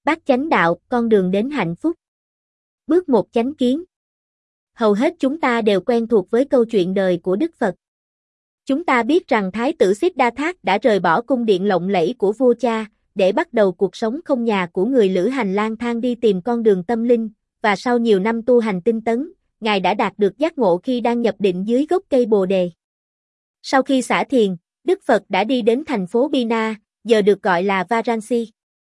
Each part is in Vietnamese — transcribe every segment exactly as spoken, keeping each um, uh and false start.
Bát chánh đạo, con đường đến hạnh phúc. Bước một chánh kiến. Hầu hết chúng ta đều quen thuộc với câu chuyện đời của Đức Phật. Chúng ta biết rằng Thái tử Siddhartha đã rời bỏ cung điện lộng lẫy của vua cha, để bắt đầu cuộc sống không nhà của người lữ hành lang thang đi tìm con đường tâm linh, và sau nhiều năm tu hành tinh tấn, Ngài đã đạt được giác ngộ khi đang nhập định dưới gốc cây Bồ Đề. Sau khi xả thiền, Đức Phật đã đi đến thành phố Bina, giờ được gọi là Varanasi.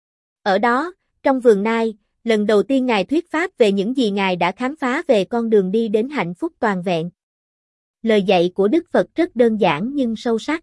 Ở đó, trong vườn nai, lần đầu tiên Ngài thuyết pháp về những gì Ngài đã khám phá về con đường đi đến hạnh phúc toàn vẹn. Lời dạy của Đức Phật rất đơn giản nhưng sâu sắc.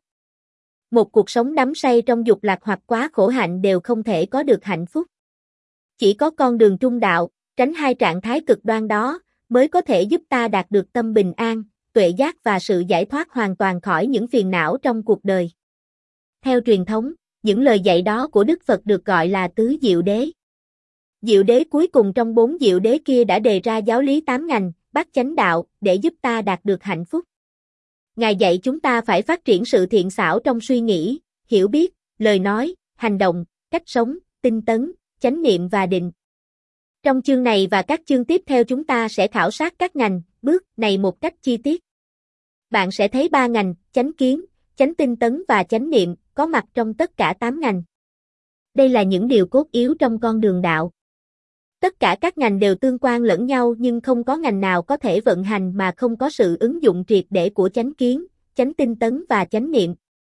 Một cuộc sống đắm say trong dục lạc hoặc quá khổ hạnh đều không thể có được hạnh phúc. Chỉ có con đường trung đạo, tránh hai trạng thái cực đoan đó, mới có thể giúp ta đạt được tâm bình an, tuệ giác và sự giải thoát hoàn toàn khỏi những phiền não trong cuộc đời. Theo truyền thống, những lời dạy đó của Đức Phật được gọi là tứ diệu đế. Diệu đế cuối cùng trong bốn diệu đế kia đã đề ra giáo lý tám ngành, bát chánh đạo, để giúp ta đạt được hạnh phúc. Ngài dạy chúng ta phải phát triển sự thiện xảo trong suy nghĩ, hiểu biết, lời nói, hành động, cách sống, tinh tấn, chánh niệm và định. Trong chương này và các chương tiếp theo chúng ta sẽ khảo sát các ngành, bước này một cách chi tiết. Bạn sẽ thấy ba ngành, chánh kiến, chánh tinh tấn và chánh niệm, có mặt trong tất cả tám ngành. Đây là những điều cốt yếu trong con đường đạo. Tất cả các ngành đều tương quan lẫn nhau nhưng không có ngành nào có thể vận hành mà không có sự ứng dụng triệt để của chánh kiến, chánh tinh tấn và chánh niệm.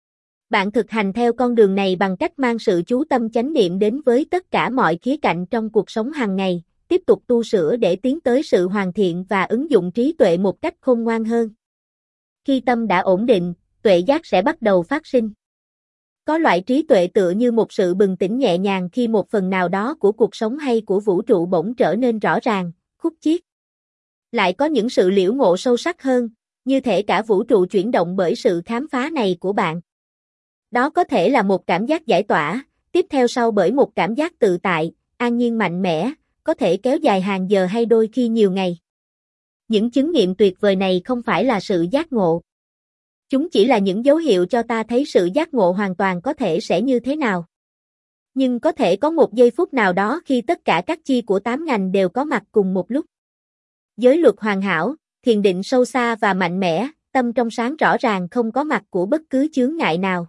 Bạn thực hành theo con đường này bằng cách mang sự chú tâm chánh niệm đến với tất cả mọi khía cạnh trong cuộc sống hàng ngày, tiếp tục tu sửa để tiến tới sự hoàn thiện và ứng dụng trí tuệ một cách khôn ngoan hơn. Khi tâm đã ổn định, tuệ giác sẽ bắt đầu phát sinh. Có loại trí tuệ tựa như một sự bừng tỉnh nhẹ nhàng khi một phần nào đó của cuộc sống hay của vũ trụ bỗng trở nên rõ ràng, khúc chiết. Lại có những sự liễu ngộ sâu sắc hơn, như thể cả vũ trụ chuyển động bởi sự khám phá này của bạn. Đó có thể là một cảm giác giải tỏa, tiếp theo sau bởi một cảm giác tự tại, an nhiên mạnh mẽ, có thể kéo dài hàng giờ hay đôi khi nhiều ngày. Những chứng nghiệm tuyệt vời này không phải là sự giác ngộ. Chúng chỉ là những dấu hiệu cho ta thấy sự giác ngộ hoàn toàn có thể sẽ như thế nào. Nhưng có thể có một giây phút nào đó khi tất cả các chi của tám ngành đều có mặt cùng một lúc. Giới luật hoàn hảo, thiền định sâu xa và mạnh mẽ, tâm trong sáng rõ ràng không có mặt của bất cứ chướng ngại nào.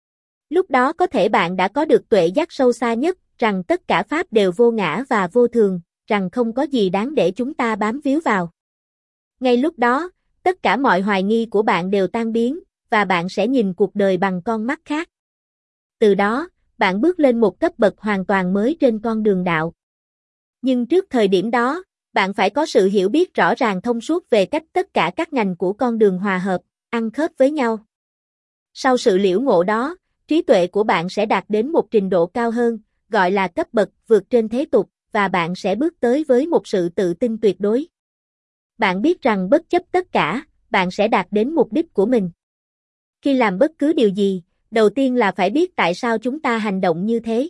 Lúc đó có thể bạn đã có được tuệ giác sâu xa nhất, rằng tất cả pháp đều vô ngã và vô thường, rằng không có gì đáng để chúng ta bám víu vào. Ngay lúc đó, tất cả mọi hoài nghi của bạn đều tan biến, và bạn sẽ nhìn cuộc đời bằng con mắt khác. Từ đó, bạn bước lên một cấp bậc hoàn toàn mới trên con đường đạo. Nhưng trước thời điểm đó, bạn phải có sự hiểu biết rõ ràng thông suốt về cách tất cả các ngành của con đường hòa hợp, ăn khớp với nhau. Sau sự liễu ngộ đó, trí tuệ của bạn sẽ đạt đến một trình độ cao hơn, gọi là cấp bậc vượt trên thế tục, và bạn sẽ bước tới với một sự tự tin tuyệt đối. Bạn biết rằng bất chấp tất cả, bạn sẽ đạt đến mục đích của mình. Khi làm bất cứ điều gì, đầu tiên là phải biết tại sao chúng ta hành động như thế.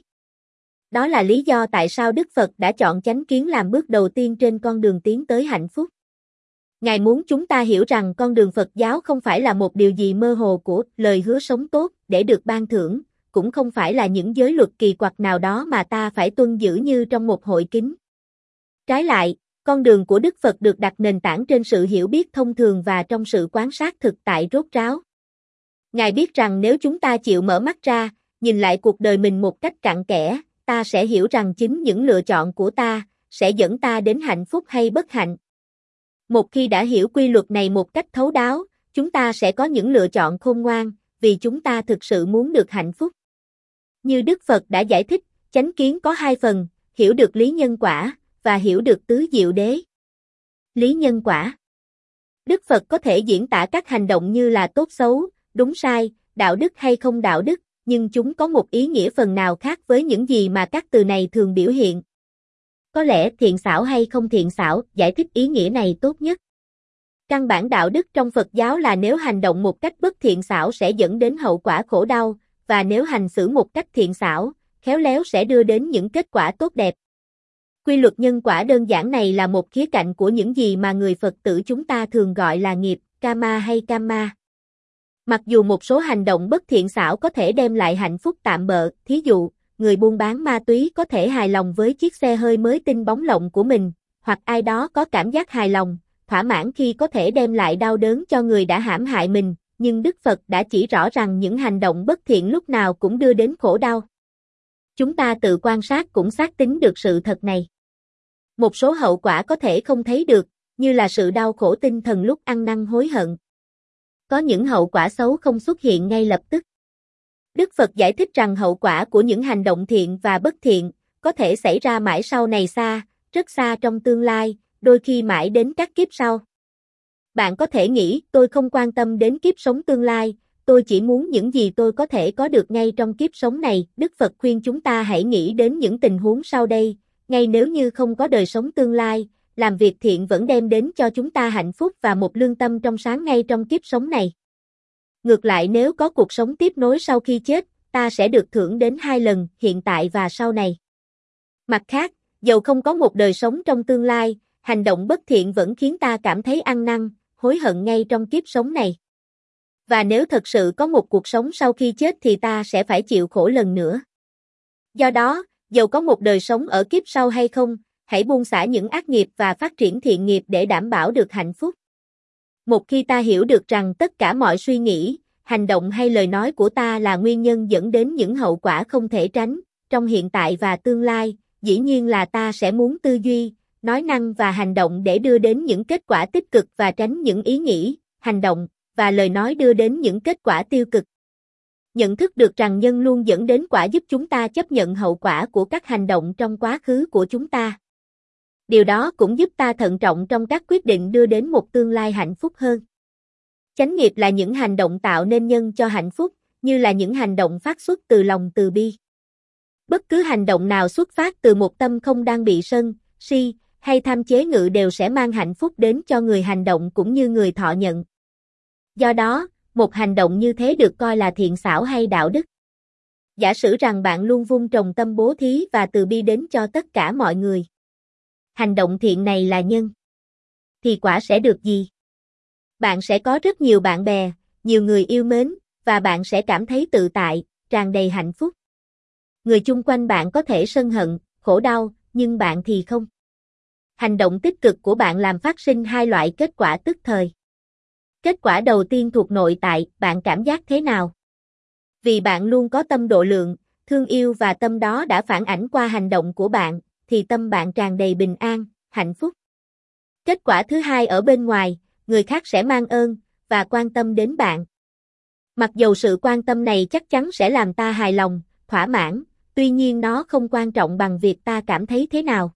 Đó là lý do tại sao Đức Phật đã chọn chánh kiến làm bước đầu tiên trên con đường tiến tới hạnh phúc. Ngài muốn chúng ta hiểu rằng con đường Phật giáo không phải là một điều gì mơ hồ của lời hứa sống tốt để được ban thưởng, cũng không phải là những giới luật kỳ quặc nào đó mà ta phải tuân giữ như trong một hội kính. Trái lại, con đường của Đức Phật được đặt nền tảng trên sự hiểu biết thông thường và trong sự quan sát thực tại rốt ráo. Ngài biết rằng nếu chúng ta chịu mở mắt ra, nhìn lại cuộc đời mình một cách cặn kẽ, ta sẽ hiểu rằng chính những lựa chọn của ta sẽ dẫn ta đến hạnh phúc hay bất hạnh. Một khi đã hiểu quy luật này một cách thấu đáo, chúng ta sẽ có những lựa chọn khôn ngoan, vì chúng ta thực sự muốn được hạnh phúc. Như Đức Phật đã giải thích, chánh kiến có hai phần, hiểu được lý nhân quả, và hiểu được tứ diệu đế. Lý nhân quả. Đức Phật có thể diễn tả các hành động như là tốt xấu, đúng sai, đạo đức hay không đạo đức, nhưng chúng có một ý nghĩa phần nào khác với những gì mà các từ này thường biểu hiện. Có lẽ thiện xảo hay không thiện xảo giải thích ý nghĩa này tốt nhất. Căn bản đạo đức trong Phật giáo là nếu hành động một cách bất thiện xảo sẽ dẫn đến hậu quả khổ đau, và nếu hành xử một cách thiện xảo, khéo léo sẽ đưa đến những kết quả tốt đẹp. Quy luật nhân quả đơn giản này là một khía cạnh của những gì mà người Phật tử chúng ta thường gọi là nghiệp, karma hay kamma. Mặc dù một số hành động bất thiện xảo có thể đem lại hạnh phúc tạm bợ, thí dụ, người buôn bán ma túy có thể hài lòng với chiếc xe hơi mới tinh bóng lộng của mình, hoặc ai đó có cảm giác hài lòng, thỏa mãn khi có thể đem lại đau đớn cho người đã hãm hại mình, nhưng Đức Phật đã chỉ rõ rằng những hành động bất thiện lúc nào cũng đưa đến khổ đau. Chúng ta tự quan sát cũng xác tín được sự thật này. Một số hậu quả có thể không thấy được, như là sự đau khổ tinh thần lúc ăn năn hối hận. Có những hậu quả xấu không xuất hiện ngay lập tức. Đức Phật giải thích rằng hậu quả của những hành động thiện và bất thiện có thể xảy ra mãi sau này xa, rất xa trong tương lai, đôi khi mãi đến các kiếp sau. Bạn có thể nghĩ, tôi không quan tâm đến kiếp sống tương lai, tôi chỉ muốn những gì tôi có thể có được ngay trong kiếp sống này. Đức Phật khuyên chúng ta hãy nghĩ đến những tình huống sau đây, ngay nếu như không có đời sống tương lai, làm việc thiện vẫn đem đến cho chúng ta hạnh phúc và một lương tâm trong sáng ngay trong kiếp sống này. Ngược lại, nếu có cuộc sống tiếp nối sau khi chết, ta sẽ được thưởng đến hai lần, hiện tại và sau này. Mặt khác, dầu không có một đời sống trong tương lai, hành động bất thiện vẫn khiến ta cảm thấy ăn năn, hối hận ngay trong kiếp sống này. Và nếu thật sự có một cuộc sống sau khi chết thì ta sẽ phải chịu khổ lần nữa. Do đó, dầu có một đời sống ở kiếp sau hay không, hãy buông xả những ác nghiệp và phát triển thiện nghiệp để đảm bảo được hạnh phúc. Một khi ta hiểu được rằng tất cả mọi suy nghĩ, hành động hay lời nói của ta là nguyên nhân dẫn đến những hậu quả không thể tránh, trong hiện tại và tương lai, dĩ nhiên là ta sẽ muốn tư duy, nói năng và hành động để đưa đến những kết quả tích cực và tránh những ý nghĩ, hành động và lời nói đưa đến những kết quả tiêu cực. Nhận thức được rằng nhân luôn dẫn đến quả giúp chúng ta chấp nhận hậu quả của các hành động trong quá khứ của chúng ta. Điều đó cũng giúp ta thận trọng trong các quyết định đưa đến một tương lai hạnh phúc hơn. Chánh nghiệp là những hành động tạo nên nhân cho hạnh phúc, như là những hành động phát xuất từ lòng từ bi. Bất cứ hành động nào xuất phát từ một tâm không đang bị sân, si, hay tham chế ngự đều sẽ mang hạnh phúc đến cho người hành động cũng như người thọ nhận. Do đó, một hành động như thế được coi là thiện xảo hay đạo đức. Giả sử rằng bạn luôn vun trồng tâm bố thí và từ bi đến cho tất cả mọi người. Hành động thiện này là nhân. Thì quả sẽ được gì? Bạn sẽ có rất nhiều bạn bè, nhiều người yêu mến, và bạn sẽ cảm thấy tự tại, tràn đầy hạnh phúc. Người chung quanh bạn có thể sân hận, khổ đau, nhưng bạn thì không. Hành động tích cực của bạn làm phát sinh hai loại kết quả tức thời. Kết quả đầu tiên thuộc nội tại, bạn cảm giác thế nào? Vì bạn luôn có tâm độ lượng, thương yêu và tâm đó đã phản ảnh qua hành động của bạn, thì tâm bạn tràn đầy bình an, hạnh phúc. Kết quả thứ hai ở bên ngoài, người khác sẽ mang ơn và quan tâm đến bạn. Mặc dầu sự quan tâm này chắc chắn sẽ làm ta hài lòng, thỏa mãn, tuy nhiên nó không quan trọng bằng việc ta cảm thấy thế nào.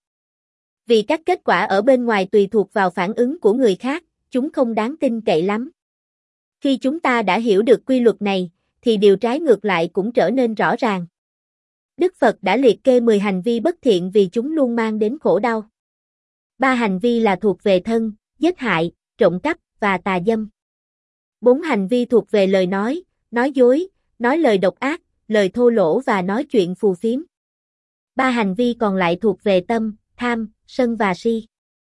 Vì các kết quả ở bên ngoài tùy thuộc vào phản ứng của người khác, chúng không đáng tin cậy lắm. Khi chúng ta đã hiểu được quy luật này, thì điều trái ngược lại cũng trở nên rõ ràng. Đức Phật đã liệt kê mười hành vi bất thiện vì chúng luôn mang đến khổ đau. Ba hành vi là thuộc về thân, giết hại, trộm cắp và tà dâm. Bốn hành vi thuộc về lời nói, nói dối, nói lời độc ác, lời thô lỗ và nói chuyện phù phiếm. Ba hành vi còn lại thuộc về tâm, tham, sân và si.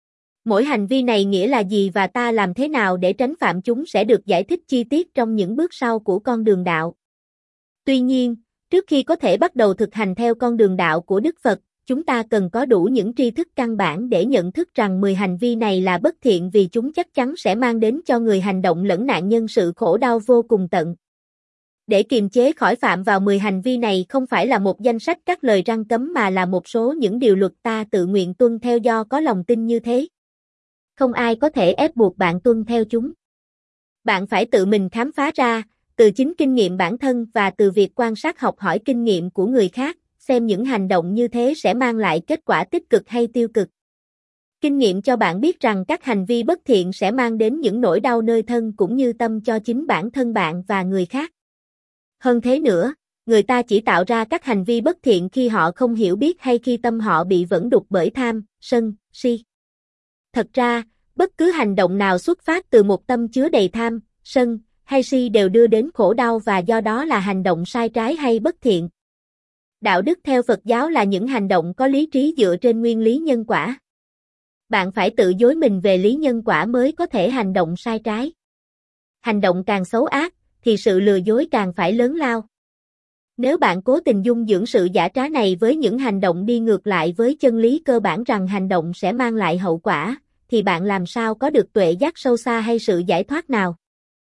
Mỗi hành vi này nghĩa là gì và ta làm thế nào để tránh phạm chúng sẽ được giải thích chi tiết trong những bước sau của con đường đạo. Tuy nhiên, trước khi có thể bắt đầu thực hành theo con đường đạo của Đức Phật, chúng ta cần có đủ những tri thức căn bản để nhận thức rằng mười hành vi này là bất thiện vì chúng chắc chắn sẽ mang đến cho người hành động lẫn nạn nhân sự khổ đau vô cùng tận. Để kiềm chế khỏi phạm vào mười hành vi này không phải là một danh sách các lời răn cấm mà là một số những điều luật ta tự nguyện tuân theo do có lòng tin như thế. Không ai có thể ép buộc bạn tuân theo chúng. Bạn phải tự mình khám phá ra, từ chính kinh nghiệm bản thân và từ việc quan sát học hỏi kinh nghiệm của người khác, xem những hành động như thế sẽ mang lại kết quả tích cực hay tiêu cực. Kinh nghiệm cho bạn biết rằng các hành vi bất thiện sẽ mang đến những nỗi đau nơi thân cũng như tâm cho chính bản thân bạn và người khác. Hơn thế nữa, người ta chỉ tạo ra các hành vi bất thiện khi họ không hiểu biết hay khi tâm họ bị vẫn đục bởi tham, sân, si. Thật ra, bất cứ hành động nào xuất phát từ một tâm chứa đầy tham, sân, hay si đều đưa đến khổ đau và do đó là hành động sai trái hay bất thiện. Đạo đức theo Phật giáo là những hành động có lý trí dựa trên nguyên lý nhân quả. Bạn phải tự dối mình về lý nhân quả mới có thể hành động sai trái. Hành động càng xấu ác, thì sự lừa dối càng phải lớn lao. Nếu bạn cố tình dung dưỡng sự giả trá này với những hành động đi ngược lại với chân lý cơ bản rằng hành động sẽ mang lại hậu quả, thì bạn làm sao có được tuệ giác sâu xa hay sự giải thoát nào?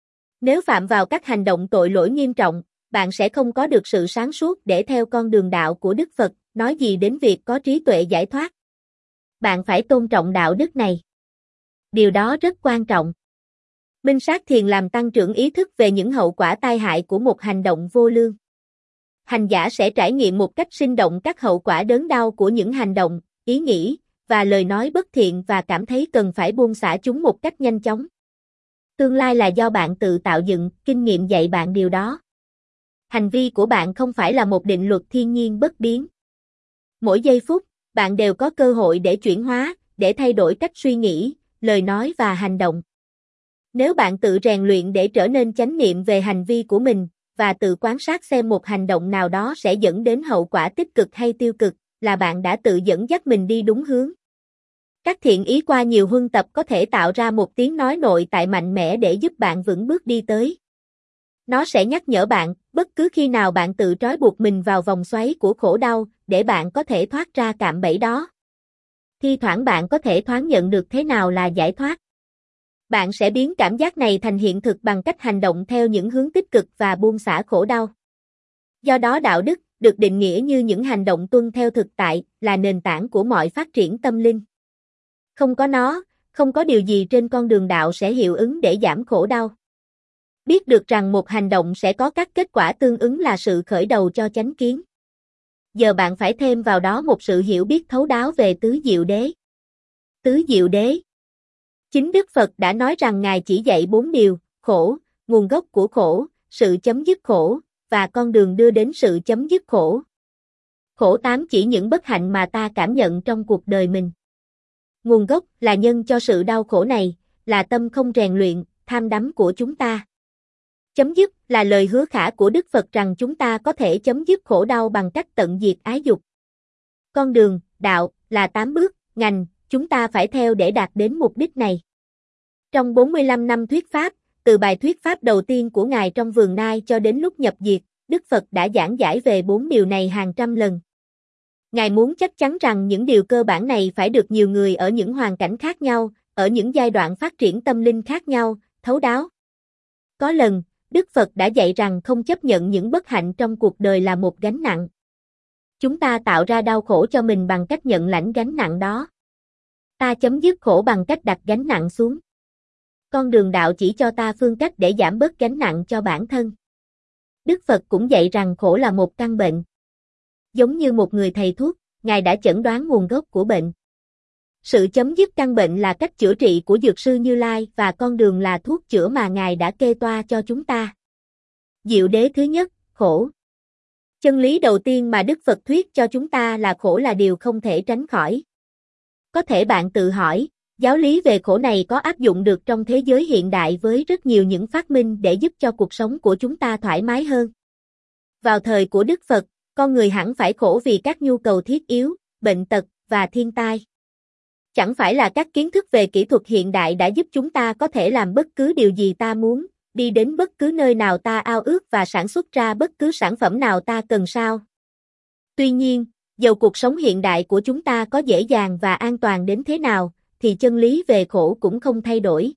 Nếu phạm vào các hành động tội lỗi nghiêm trọng, bạn sẽ không có được sự sáng suốt để theo con đường đạo của Đức Phật, nói gì đến việc có trí tuệ giải thoát. Bạn phải tôn trọng đạo đức này. Điều đó rất quan trọng. Minh sát thiền làm tăng trưởng ý thức về những hậu quả tai hại của một hành động vô lương. Hành giả sẽ trải nghiệm một cách sinh động các hậu quả đớn đau của những hành động, ý nghĩ, và lời nói bất thiện và cảm thấy cần phải buông xả chúng một cách nhanh chóng. Tương lai là do bạn tự tạo dựng, kinh nghiệm dạy bạn điều đó. Hành vi của bạn không phải là một định luật thiên nhiên bất biến. Mỗi giây phút, bạn đều có cơ hội để chuyển hóa, để thay đổi cách suy nghĩ, lời nói và hành động. Nếu bạn tự rèn luyện để trở nên chánh niệm về hành vi của mình, và tự quan sát xem một hành động nào đó sẽ dẫn đến hậu quả tích cực hay tiêu cực, là bạn đã tự dẫn dắt mình đi đúng hướng. Các thiện ý qua nhiều huân tập có thể tạo ra một tiếng nói nội tại mạnh mẽ để giúp bạn vững bước đi tới. Nó sẽ nhắc nhở bạn, bất cứ khi nào bạn tự trói buộc mình vào vòng xoáy của khổ đau, để bạn có thể thoát ra cạm bẫy đó. Thi thoảng bạn có thể thoáng nhận được thế nào là giải thoát. Bạn sẽ biến cảm giác này thành hiện thực bằng cách hành động theo những hướng tích cực và buông xả khổ đau. Do đó đạo đức, được định nghĩa như những hành động tuân theo thực tại, là nền tảng của mọi phát triển tâm linh. Không có nó, không có điều gì trên con đường đạo sẽ hiệu ứng để giảm khổ đau. Biết được rằng một hành động sẽ có các kết quả tương ứng là sự khởi đầu cho chánh kiến. Giờ bạn phải thêm vào đó một sự hiểu biết thấu đáo về tứ diệu đế. Tứ diệu đế. Chính Đức Phật đã nói rằng Ngài chỉ dạy bốn điều, khổ, nguồn gốc của khổ, sự chấm dứt khổ, và con đường đưa đến sự chấm dứt khổ. Khổ tám chỉ những bất hạnh mà ta cảm nhận trong cuộc đời mình. Nguồn gốc là nhân cho sự đau khổ này, là tâm không rèn luyện, tham đắm của chúng ta. Chấm dứt là lời hứa khả của Đức Phật rằng chúng ta có thể chấm dứt khổ đau bằng cách tận diệt ái dục. Con đường, đạo, là tám bước, ngành, chúng ta phải theo để đạt đến mục đích này. Trong bốn mươi lăm năm thuyết pháp, từ bài thuyết pháp đầu tiên của Ngài trong vườn Nai cho đến lúc nhập diệt, Đức Phật đã giảng giải về bốn điều này hàng trăm lần. Ngài muốn chắc chắn rằng những điều cơ bản này phải được nhiều người ở những hoàn cảnh khác nhau, ở những giai đoạn phát triển tâm linh khác nhau, thấu đáo. Có lần, Đức Phật đã dạy rằng không chấp nhận những bất hạnh trong cuộc đời là một gánh nặng. Chúng ta tạo ra đau khổ cho mình bằng cách nhận lãnh gánh nặng đó. Ta chấm dứt khổ bằng cách đặt gánh nặng xuống. Con đường đạo chỉ cho ta phương cách để giảm bớt gánh nặng cho bản thân. Đức Phật cũng dạy rằng khổ là một căn bệnh. Giống như một người thầy thuốc, Ngài đã chẩn đoán nguồn gốc của bệnh. Sự chấm dứt căn bệnh là cách chữa trị của Dược sư Như Lai và con đường là thuốc chữa mà Ngài đã kê toa cho chúng ta. Diệu đế thứ nhất, khổ. Chân lý đầu tiên mà Đức Phật thuyết cho chúng ta là khổ là điều không thể tránh khỏi. Có thể bạn tự hỏi, giáo lý về khổ này có áp dụng được trong thế giới hiện đại với rất nhiều những phát minh để giúp cho cuộc sống của chúng ta thoải mái hơn. Vào thời của Đức Phật, con người hẳn phải khổ vì các nhu cầu thiết yếu, bệnh tật và thiên tai. Chẳng phải là các kiến thức về kỹ thuật hiện đại đã giúp chúng ta có thể làm bất cứ điều gì ta muốn, đi đến bất cứ nơi nào ta ao ước và sản xuất ra bất cứ sản phẩm nào ta cần sao? Tuy nhiên, dầu cuộc sống hiện đại của chúng ta có dễ dàng và an toàn đến thế nào, thì chân lý về khổ cũng không thay đổi.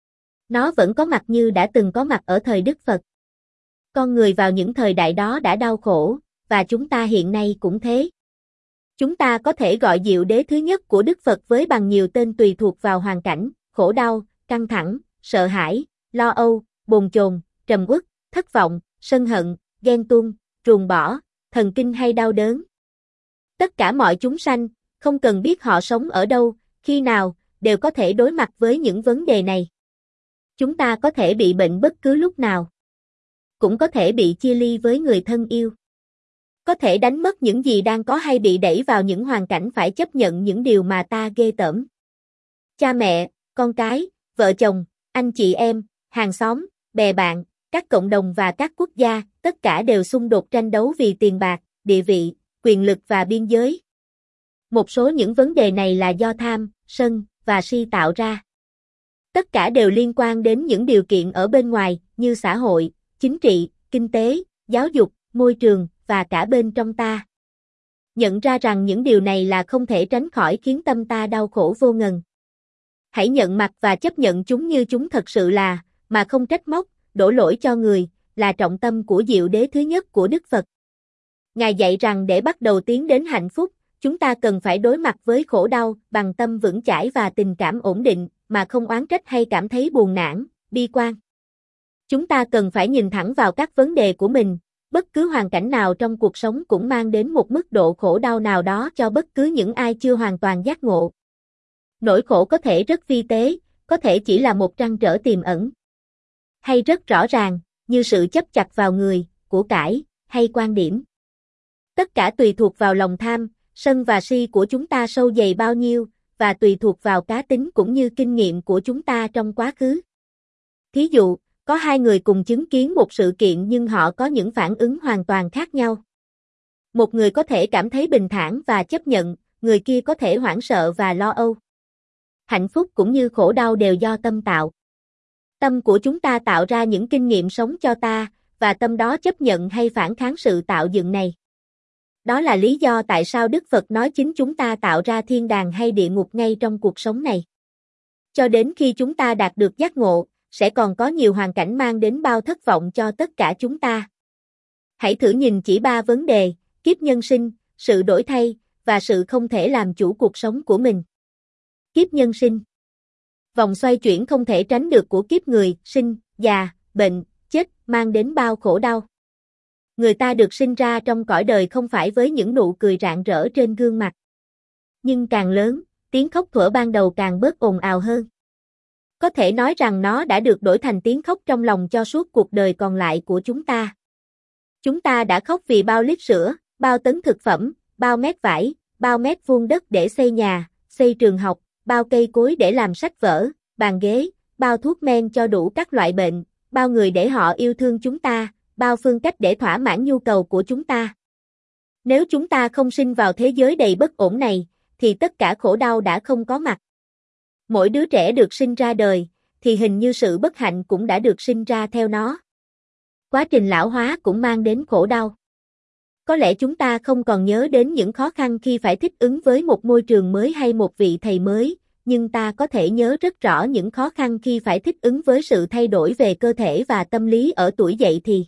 Nó vẫn có mặt như đã từng có mặt ở thời Đức Phật. Con người vào những thời đại đó đã đau khổ, và chúng ta hiện nay cũng thế. Chúng ta có thể gọi diệu đế thứ nhất của Đức Phật với bằng nhiều tên tùy thuộc vào hoàn cảnh, khổ đau, căng thẳng, sợ hãi, lo âu, bồn chồn, trầm uất, thất vọng, sân hận, ghen tuông, ruồng bỏ, thần kinh hay đau đớn. Tất cả mọi chúng sanh, không cần biết họ sống ở đâu, khi nào, đều có thể đối mặt với những vấn đề này. Chúng ta có thể bị bệnh bất cứ lúc nào. Cũng có thể bị chia ly với người thân yêu. Có thể đánh mất những gì đang có hay bị đẩy vào những hoàn cảnh phải chấp nhận những điều mà ta ghê tởm. Cha mẹ, con cái, vợ chồng, anh chị em, hàng xóm, bè bạn, các cộng đồng và các quốc gia, tất cả đều xung đột tranh đấu vì tiền bạc, địa vị, quyền lực và biên giới. Một số những vấn đề này là do tham, sân và si tạo ra. Tất cả đều liên quan đến những điều kiện ở bên ngoài như xã hội, chính trị, kinh tế, giáo dục, môi trường, và cả bên trong ta. Nhận ra rằng những điều này là không thể tránh khỏi khiến tâm ta đau khổ vô ngần. Hãy nhận mặt và chấp nhận chúng như chúng thật sự là, mà không trách móc, đổ lỗi cho người, là trọng tâm của diệu đế thứ nhất của Đức Phật. Ngài dạy rằng để bắt đầu tiến đến hạnh phúc, chúng ta cần phải đối mặt với khổ đau bằng tâm vững chãi và tình cảm ổn định, mà không oán trách hay cảm thấy buồn nản, bi quan. Chúng ta cần phải nhìn thẳng vào các vấn đề của mình, bất cứ hoàn cảnh nào trong cuộc sống cũng mang đến một mức độ khổ đau nào đó cho bất cứ những ai chưa hoàn toàn giác ngộ. Nỗi khổ có thể rất vi tế, có thể chỉ là một trăn trở tiềm ẩn, hay rất rõ ràng, như sự chấp chặt vào người, của cải, hay quan điểm. Tất cả tùy thuộc vào lòng tham, sân và si của chúng ta sâu dày bao nhiêu, và tùy thuộc vào cá tính cũng như kinh nghiệm của chúng ta trong quá khứ. Thí dụ, có hai người cùng chứng kiến một sự kiện nhưng họ có những phản ứng hoàn toàn khác nhau. Một người có thể cảm thấy bình thản và chấp nhận, người kia có thể hoảng sợ và lo âu. Hạnh phúc cũng như khổ đau đều do tâm tạo. Tâm của chúng ta tạo ra những kinh nghiệm sống cho ta, và tâm đó chấp nhận hay phản kháng sự tạo dựng này. Đó là lý do tại sao Đức Phật nói chính chúng ta tạo ra thiên đàng hay địa ngục ngay trong cuộc sống này. Cho đến khi chúng ta đạt được giác ngộ, sẽ còn có nhiều hoàn cảnh mang đến bao thất vọng cho tất cả chúng ta. Hãy thử nhìn chỉ ba vấn đề: kiếp nhân sinh, sự đổi thay, và sự không thể làm chủ cuộc sống của mình. Kiếp nhân sinh. Vòng xoay chuyển không thể tránh được của kiếp người, sinh, già, bệnh, chết, mang đến bao khổ đau. Người ta được sinh ra trong cõi đời không phải với những nụ cười rạng rỡ trên gương mặt. Nhưng càng lớn, tiếng khóc thuở ban đầu càng bớt ồn ào hơn. Có thể nói rằng nó đã được đổi thành tiếng khóc trong lòng cho suốt cuộc đời còn lại của chúng ta. Chúng ta đã khóc vì bao lít sữa, bao tấn thực phẩm, bao mét vải, bao mét vuông đất để xây nhà, xây trường học, bao cây cối để làm sách vở, bàn ghế, bao thuốc men cho đủ các loại bệnh, bao người để họ yêu thương chúng ta, bao phương cách để thỏa mãn nhu cầu của chúng ta. Nếu chúng ta không sinh vào thế giới đầy bất ổn này, thì tất cả khổ đau đã không có mặt. Mỗi đứa trẻ được sinh ra đời, thì hình như sự bất hạnh cũng đã được sinh ra theo nó. Quá trình lão hóa cũng mang đến khổ đau. Có lẽ chúng ta không còn nhớ đến những khó khăn khi phải thích ứng với một môi trường mới hay một vị thầy mới, nhưng ta có thể nhớ rất rõ những khó khăn khi phải thích ứng với sự thay đổi về cơ thể và tâm lý ở tuổi dậy thì.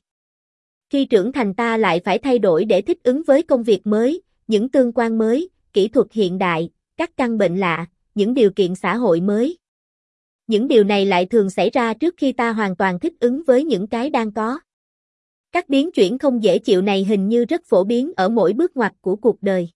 Khi trưởng thành ta lại phải thay đổi để thích ứng với công việc mới, những tương quan mới, kỹ thuật hiện đại, các căn bệnh lạ, những điều kiện xã hội mới. Những điều này lại thường xảy ra trước khi ta hoàn toàn thích ứng với những cái đang có. Các biến chuyển không dễ chịu này hình như rất phổ biến ở mỗi bước ngoặt của cuộc đời.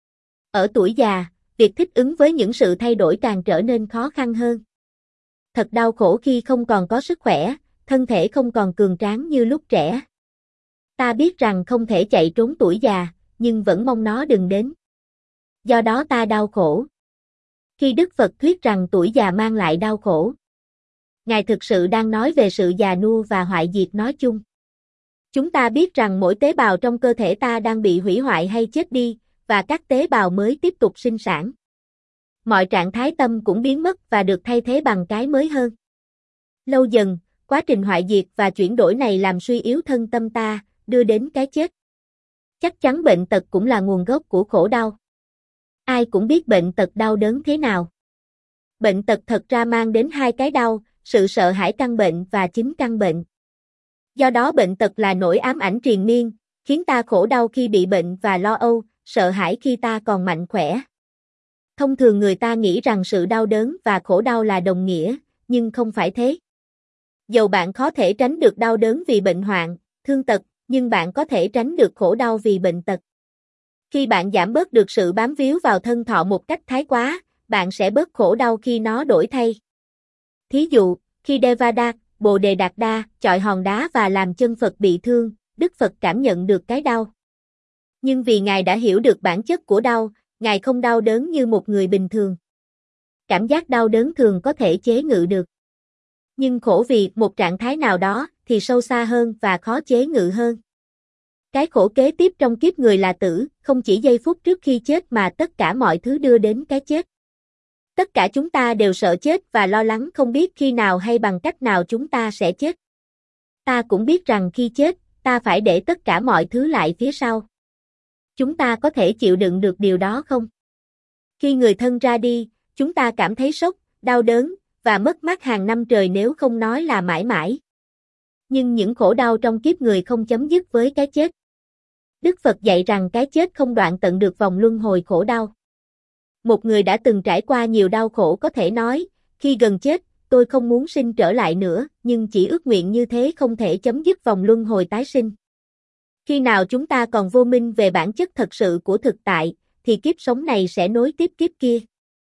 Ở tuổi già, việc thích ứng với những sự thay đổi càng trở nên khó khăn hơn. Thật đau khổ khi không còn có sức khỏe, thân thể không còn cường tráng như lúc trẻ. Ta biết rằng không thể chạy trốn tuổi già, nhưng vẫn mong nó đừng đến. Do đó ta đau khổ. Khi Đức Phật thuyết rằng tuổi già mang lại đau khổ, Ngài thực sự đang nói về sự già nua và hoại diệt nói chung. Chúng ta biết rằng mỗi tế bào trong cơ thể ta đang bị hủy hoại hay chết đi, và các tế bào mới tiếp tục sinh sản. Mọi trạng thái tâm cũng biến mất và được thay thế bằng cái mới hơn. Lâu dần, quá trình hoại diệt và chuyển đổi này làm suy yếu thân tâm ta, đưa đến cái chết. Chắc chắn bệnh tật cũng là nguồn gốc của khổ đau. Ai cũng biết bệnh tật đau đớn thế nào. Bệnh tật thật ra mang đến hai cái đau, sự sợ hãi căn bệnh và chính căn bệnh. Do đó bệnh tật là nỗi ám ảnh triền miên, khiến ta khổ đau khi bị bệnh và lo âu, sợ hãi khi ta còn mạnh khỏe. Thông thường người ta nghĩ rằng sự đau đớn và khổ đau là đồng nghĩa, nhưng không phải thế. Dầu bạn khó thể tránh được đau đớn vì bệnh hoạn, thương tật, nhưng bạn có thể tránh được khổ đau vì bệnh tật. Khi bạn giảm bớt được sự bám víu vào thân thọ một cách thái quá, bạn sẽ bớt khổ đau khi nó đổi thay. Thí dụ, khi Devada, Bồ Đề Đạt Đa, chọi hòn đá và làm chân Phật bị thương, Đức Phật cảm nhận được cái đau. Nhưng vì Ngài đã hiểu được bản chất của đau, Ngài không đau đớn như một người bình thường. Cảm giác đau đớn thường có thể chế ngự được. Nhưng khổ vì một trạng thái nào đó thì sâu xa hơn và khó chế ngự hơn. Cái khổ kế tiếp trong kiếp người là tử, không chỉ giây phút trước khi chết mà tất cả mọi thứ đưa đến cái chết. Tất cả chúng ta đều sợ chết và lo lắng không biết khi nào hay bằng cách nào chúng ta sẽ chết. Ta cũng biết rằng khi chết, ta phải để tất cả mọi thứ lại phía sau. Chúng ta có thể chịu đựng được điều đó không? Khi người thân ra đi, chúng ta cảm thấy sốc, đau đớn, và mất mát hàng năm trời nếu không nói là mãi mãi. Nhưng những khổ đau trong kiếp người không chấm dứt với cái chết. Đức Phật dạy rằng cái chết không đoạn tận được vòng luân hồi khổ đau. Một người đã từng trải qua nhiều đau khổ có thể nói, khi gần chết, tôi không muốn sinh trở lại nữa, nhưng chỉ ước nguyện như thế không thể chấm dứt vòng luân hồi tái sinh. Khi nào chúng ta còn vô minh về bản chất thật sự của thực tại, thì kiếp sống này sẽ nối tiếp kiếp kia.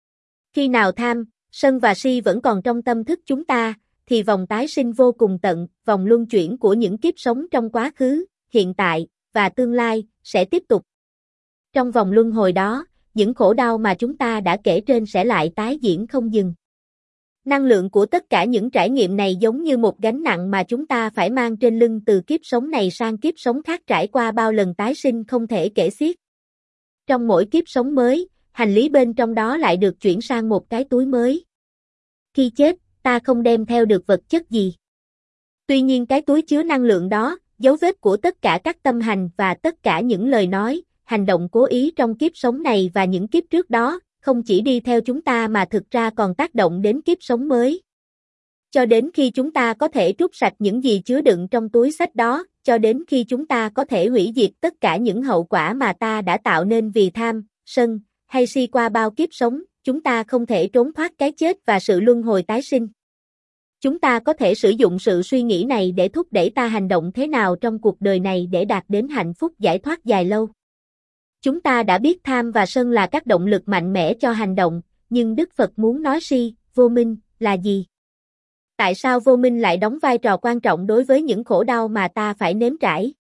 Khi nào tham, sân và si vẫn còn trong tâm thức chúng ta, thì vòng tái sinh vô cùng tận, vòng luân chuyển của những kiếp sống trong quá khứ, hiện tại, và tương lai, sẽ tiếp tục. Trong vòng luân hồi đó, những khổ đau mà chúng ta đã kể trên sẽ lại tái diễn không dừng. Năng lượng của tất cả những trải nghiệm này giống như một gánh nặng mà chúng ta phải mang trên lưng từ kiếp sống này sang kiếp sống khác trải qua bao lần tái sinh không thể kể xiết. Trong mỗi kiếp sống mới, hành lý bên trong đó lại được chuyển sang một cái túi mới. Khi chết, ta không đem theo được vật chất gì. Tuy nhiên cái túi chứa năng lượng đó, dấu vết của tất cả các tâm hành và tất cả những lời nói, hành động cố ý trong kiếp sống này và những kiếp trước đó, không chỉ đi theo chúng ta mà thực ra còn tác động đến kiếp sống mới. Cho đến khi chúng ta có thể trút sạch những gì chứa đựng trong túi xách đó, cho đến khi chúng ta có thể hủy diệt tất cả những hậu quả mà ta đã tạo nên vì tham, sân, hay si qua bao kiếp sống, chúng ta không thể trốn thoát cái chết và sự luân hồi tái sinh. Chúng ta có thể sử dụng sự suy nghĩ này để thúc đẩy ta hành động thế nào trong cuộc đời này để đạt đến hạnh phúc giải thoát dài lâu. Chúng ta đã biết tham và sân là các động lực mạnh mẽ cho hành động, nhưng Đức Phật muốn nói si, vô minh, là gì? Tại sao vô minh lại đóng vai trò quan trọng đối với những khổ đau mà ta phải nếm trải?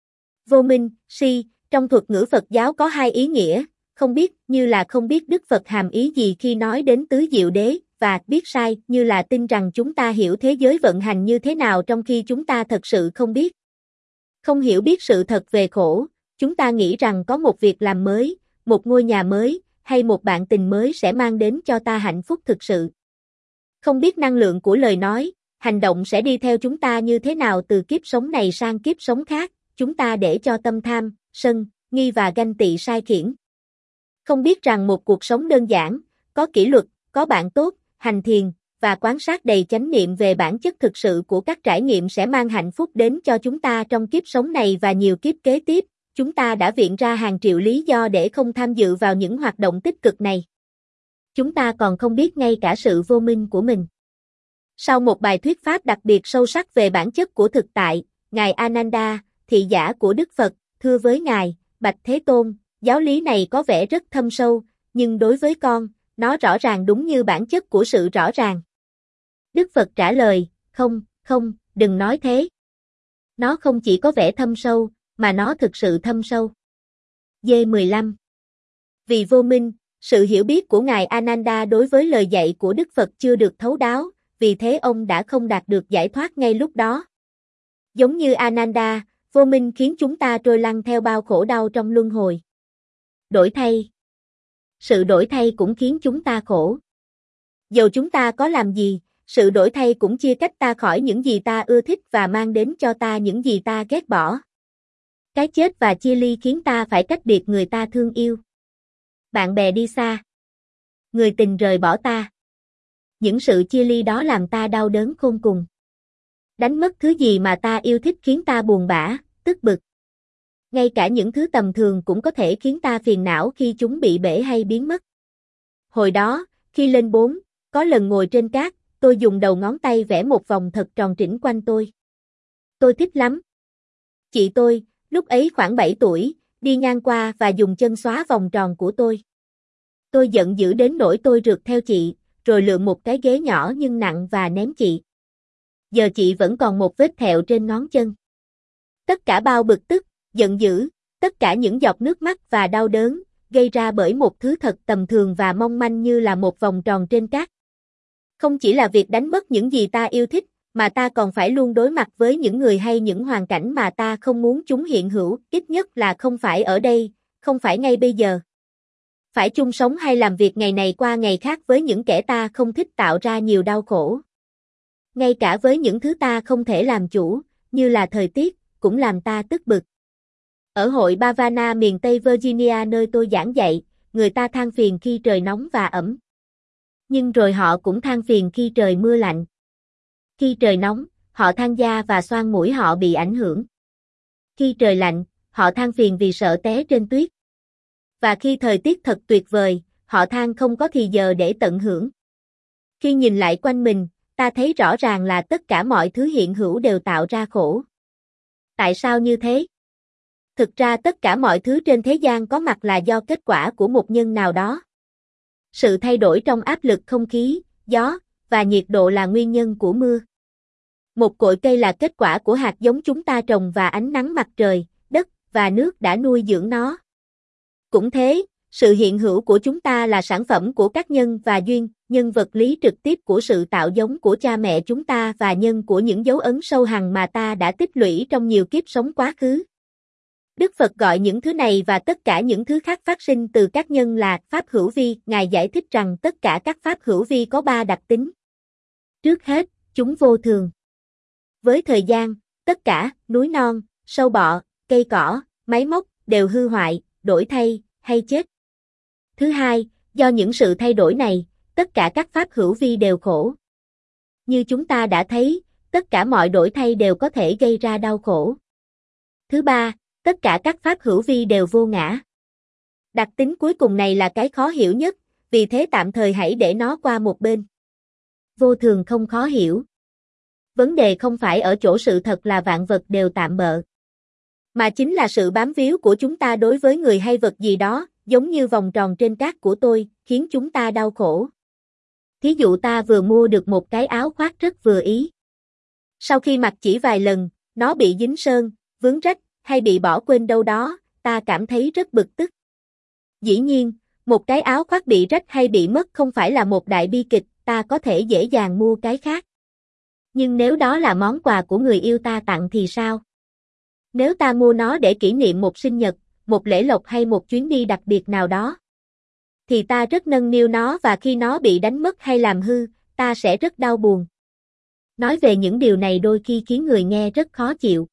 Vô minh, si, trong thuật ngữ Phật giáo có hai ý nghĩa, không biết như là không biết Đức Phật hàm ý gì khi nói đến tứ diệu đế, và biết sai như là tin rằng chúng ta hiểu thế giới vận hành như thế nào trong khi chúng ta thật sự không biết. Không hiểu biết sự thật về khổ, chúng ta nghĩ rằng có một việc làm mới, một ngôi nhà mới, hay một bạn tình mới sẽ mang đến cho ta hạnh phúc thực sự. Không biết năng lượng của lời nói, hành động sẽ đi theo chúng ta như thế nào từ kiếp sống này sang kiếp sống khác, chúng ta để cho tâm tham, sân, nghi và ganh tị sai khiển. Không biết rằng một cuộc sống đơn giản, có kỷ luật, có bạn tốt, hành thiền, và quan sát đầy chánh niệm về bản chất thực sự của các trải nghiệm sẽ mang hạnh phúc đến cho chúng ta trong kiếp sống này và nhiều kiếp kế tiếp. Chúng ta đã viện ra hàng triệu lý do để không tham dự vào những hoạt động tích cực này. Chúng ta còn không biết ngay cả sự vô minh của mình. Sau một bài thuyết pháp đặc biệt sâu sắc về bản chất của thực tại, Ngài Ananda, thị giả của Đức Phật, thưa với Ngài, Bạch Thế Tôn, giáo lý này có vẻ rất thâm sâu, nhưng đối với con, nó rõ ràng đúng như bản chất của sự rõ ràng. Đức Phật trả lời, không, không, đừng nói thế. Nó không chỉ có vẻ thâm sâu, mà nó thực sự thâm sâu. D mười lăm. Vì vô minh, sự hiểu biết của Ngài Ananda đối với lời dạy của Đức Phật chưa được thấu đáo, vì thế ông đã không đạt được giải thoát ngay lúc đó. Giống như Ananda, vô minh khiến chúng ta trôi lăn theo bao khổ đau trong luân hồi. Đổi thay. Sự đổi thay cũng khiến chúng ta khổ. Dầu chúng ta có làm gì, sự đổi thay cũng chia cách ta khỏi những gì ta ưa thích và mang đến cho ta những gì ta ghét bỏ. Cái chết và chia ly khiến ta phải cách biệt người ta thương yêu. Bạn bè đi xa. Người tình rời bỏ ta. Những sự chia ly đó làm ta đau đớn khôn cùng. Đánh mất thứ gì mà ta yêu thích khiến ta buồn bã, tức bực. Ngay cả những thứ tầm thường cũng có thể khiến ta phiền não khi chúng bị bể hay biến mất. Hồi đó, khi lên bốn, có lần ngồi trên cát, tôi dùng đầu ngón tay vẽ một vòng thật tròn trĩnh quanh tôi. Tôi thích lắm. Chị tôi, lúc ấy khoảng bảy tuổi, đi ngang qua và dùng chân xóa vòng tròn của tôi. Tôi giận dữ đến nỗi tôi rượt theo chị, rồi lượm một cái ghế nhỏ nhưng nặng và ném chị. Giờ chị vẫn còn một vết thẹo trên ngón chân. Tất cả bao bực tức, giận dữ, tất cả những giọt nước mắt và đau đớn, gây ra bởi một thứ thật tầm thường và mong manh như là một vòng tròn trên cát. Không chỉ là việc đánh mất những gì ta yêu thích, mà ta còn phải luôn đối mặt với những người hay những hoàn cảnh mà ta không muốn chúng hiện hữu, ít nhất là không phải ở đây, không phải ngay bây giờ. Phải chung sống hay làm việc ngày này qua ngày khác với những kẻ ta không thích tạo ra nhiều đau khổ. Ngay cả với những thứ ta không thể làm chủ, như là thời tiết, cũng làm ta tức bực. Ở hội Bavana miền Tây Virginia nơi tôi giảng dạy, người ta than phiền khi trời nóng và ẩm. Nhưng rồi họ cũng than phiền khi trời mưa lạnh. Khi trời nóng, họ than da và xoang mũi họ bị ảnh hưởng. Khi trời lạnh, họ than phiền vì sợ té trên tuyết. Và khi thời tiết thật tuyệt vời, họ than không có thì giờ để tận hưởng. Khi nhìn lại quanh mình, ta thấy rõ ràng là tất cả mọi thứ hiện hữu đều tạo ra khổ. Tại sao như thế? Thực ra tất cả mọi thứ trên thế gian có mặt là do kết quả của một nhân nào đó. Sự thay đổi trong áp lực không khí, gió và nhiệt độ là nguyên nhân của mưa. Một cội cây là kết quả của hạt giống chúng ta trồng và ánh nắng mặt trời, đất và nước đã nuôi dưỡng nó. Cũng thế, sự hiện hữu của chúng ta là sản phẩm của các nhân và duyên, nhân vật lý trực tiếp của sự tạo giống của cha mẹ chúng ta và nhân của những dấu ấn sâu hằn mà ta đã tích lũy trong nhiều kiếp sống quá khứ. Đức Phật gọi những thứ này và tất cả những thứ khác phát sinh từ các nhân là pháp hữu vi. Ngài giải thích rằng tất cả các pháp hữu vi có ba đặc tính. Trước hết, chúng vô thường. Với thời gian, tất cả, núi non, sâu bọ, cây cỏ, máy móc, đều hư hoại, đổi thay, hay chết. Thứ hai, do những sự thay đổi này, tất cả các pháp hữu vi đều khổ. Như chúng ta đã thấy, tất cả mọi đổi thay đều có thể gây ra đau khổ. Thứ ba, tất cả các pháp hữu vi đều vô ngã. Đặc tính cuối cùng này là cái khó hiểu nhất, vì thế tạm thời hãy để nó qua một bên. Vô thường không khó hiểu. Vấn đề không phải ở chỗ sự thật là vạn vật đều tạm bợ, mà chính là sự bám víu của chúng ta đối với người hay vật gì đó, giống như vòng tròn trên cát của tôi, khiến chúng ta đau khổ. Thí dụ ta vừa mua được một cái áo khoác rất vừa ý. Sau khi mặc chỉ vài lần, nó bị dính sơn, vướng rách, hay bị bỏ quên đâu đó, ta cảm thấy rất bực tức. Dĩ nhiên, một cái áo khoác bị rách hay bị mất không phải là một đại bi kịch, ta có thể dễ dàng mua cái khác. Nhưng nếu đó là món quà của người yêu ta tặng thì sao? Nếu ta mua nó để kỷ niệm một sinh nhật, một lễ lộc hay một chuyến đi đặc biệt nào đó, thì ta rất nâng niu nó và khi nó bị đánh mất hay làm hư, ta sẽ rất đau buồn. Nói về những điều này đôi khi khiến người nghe rất khó chịu.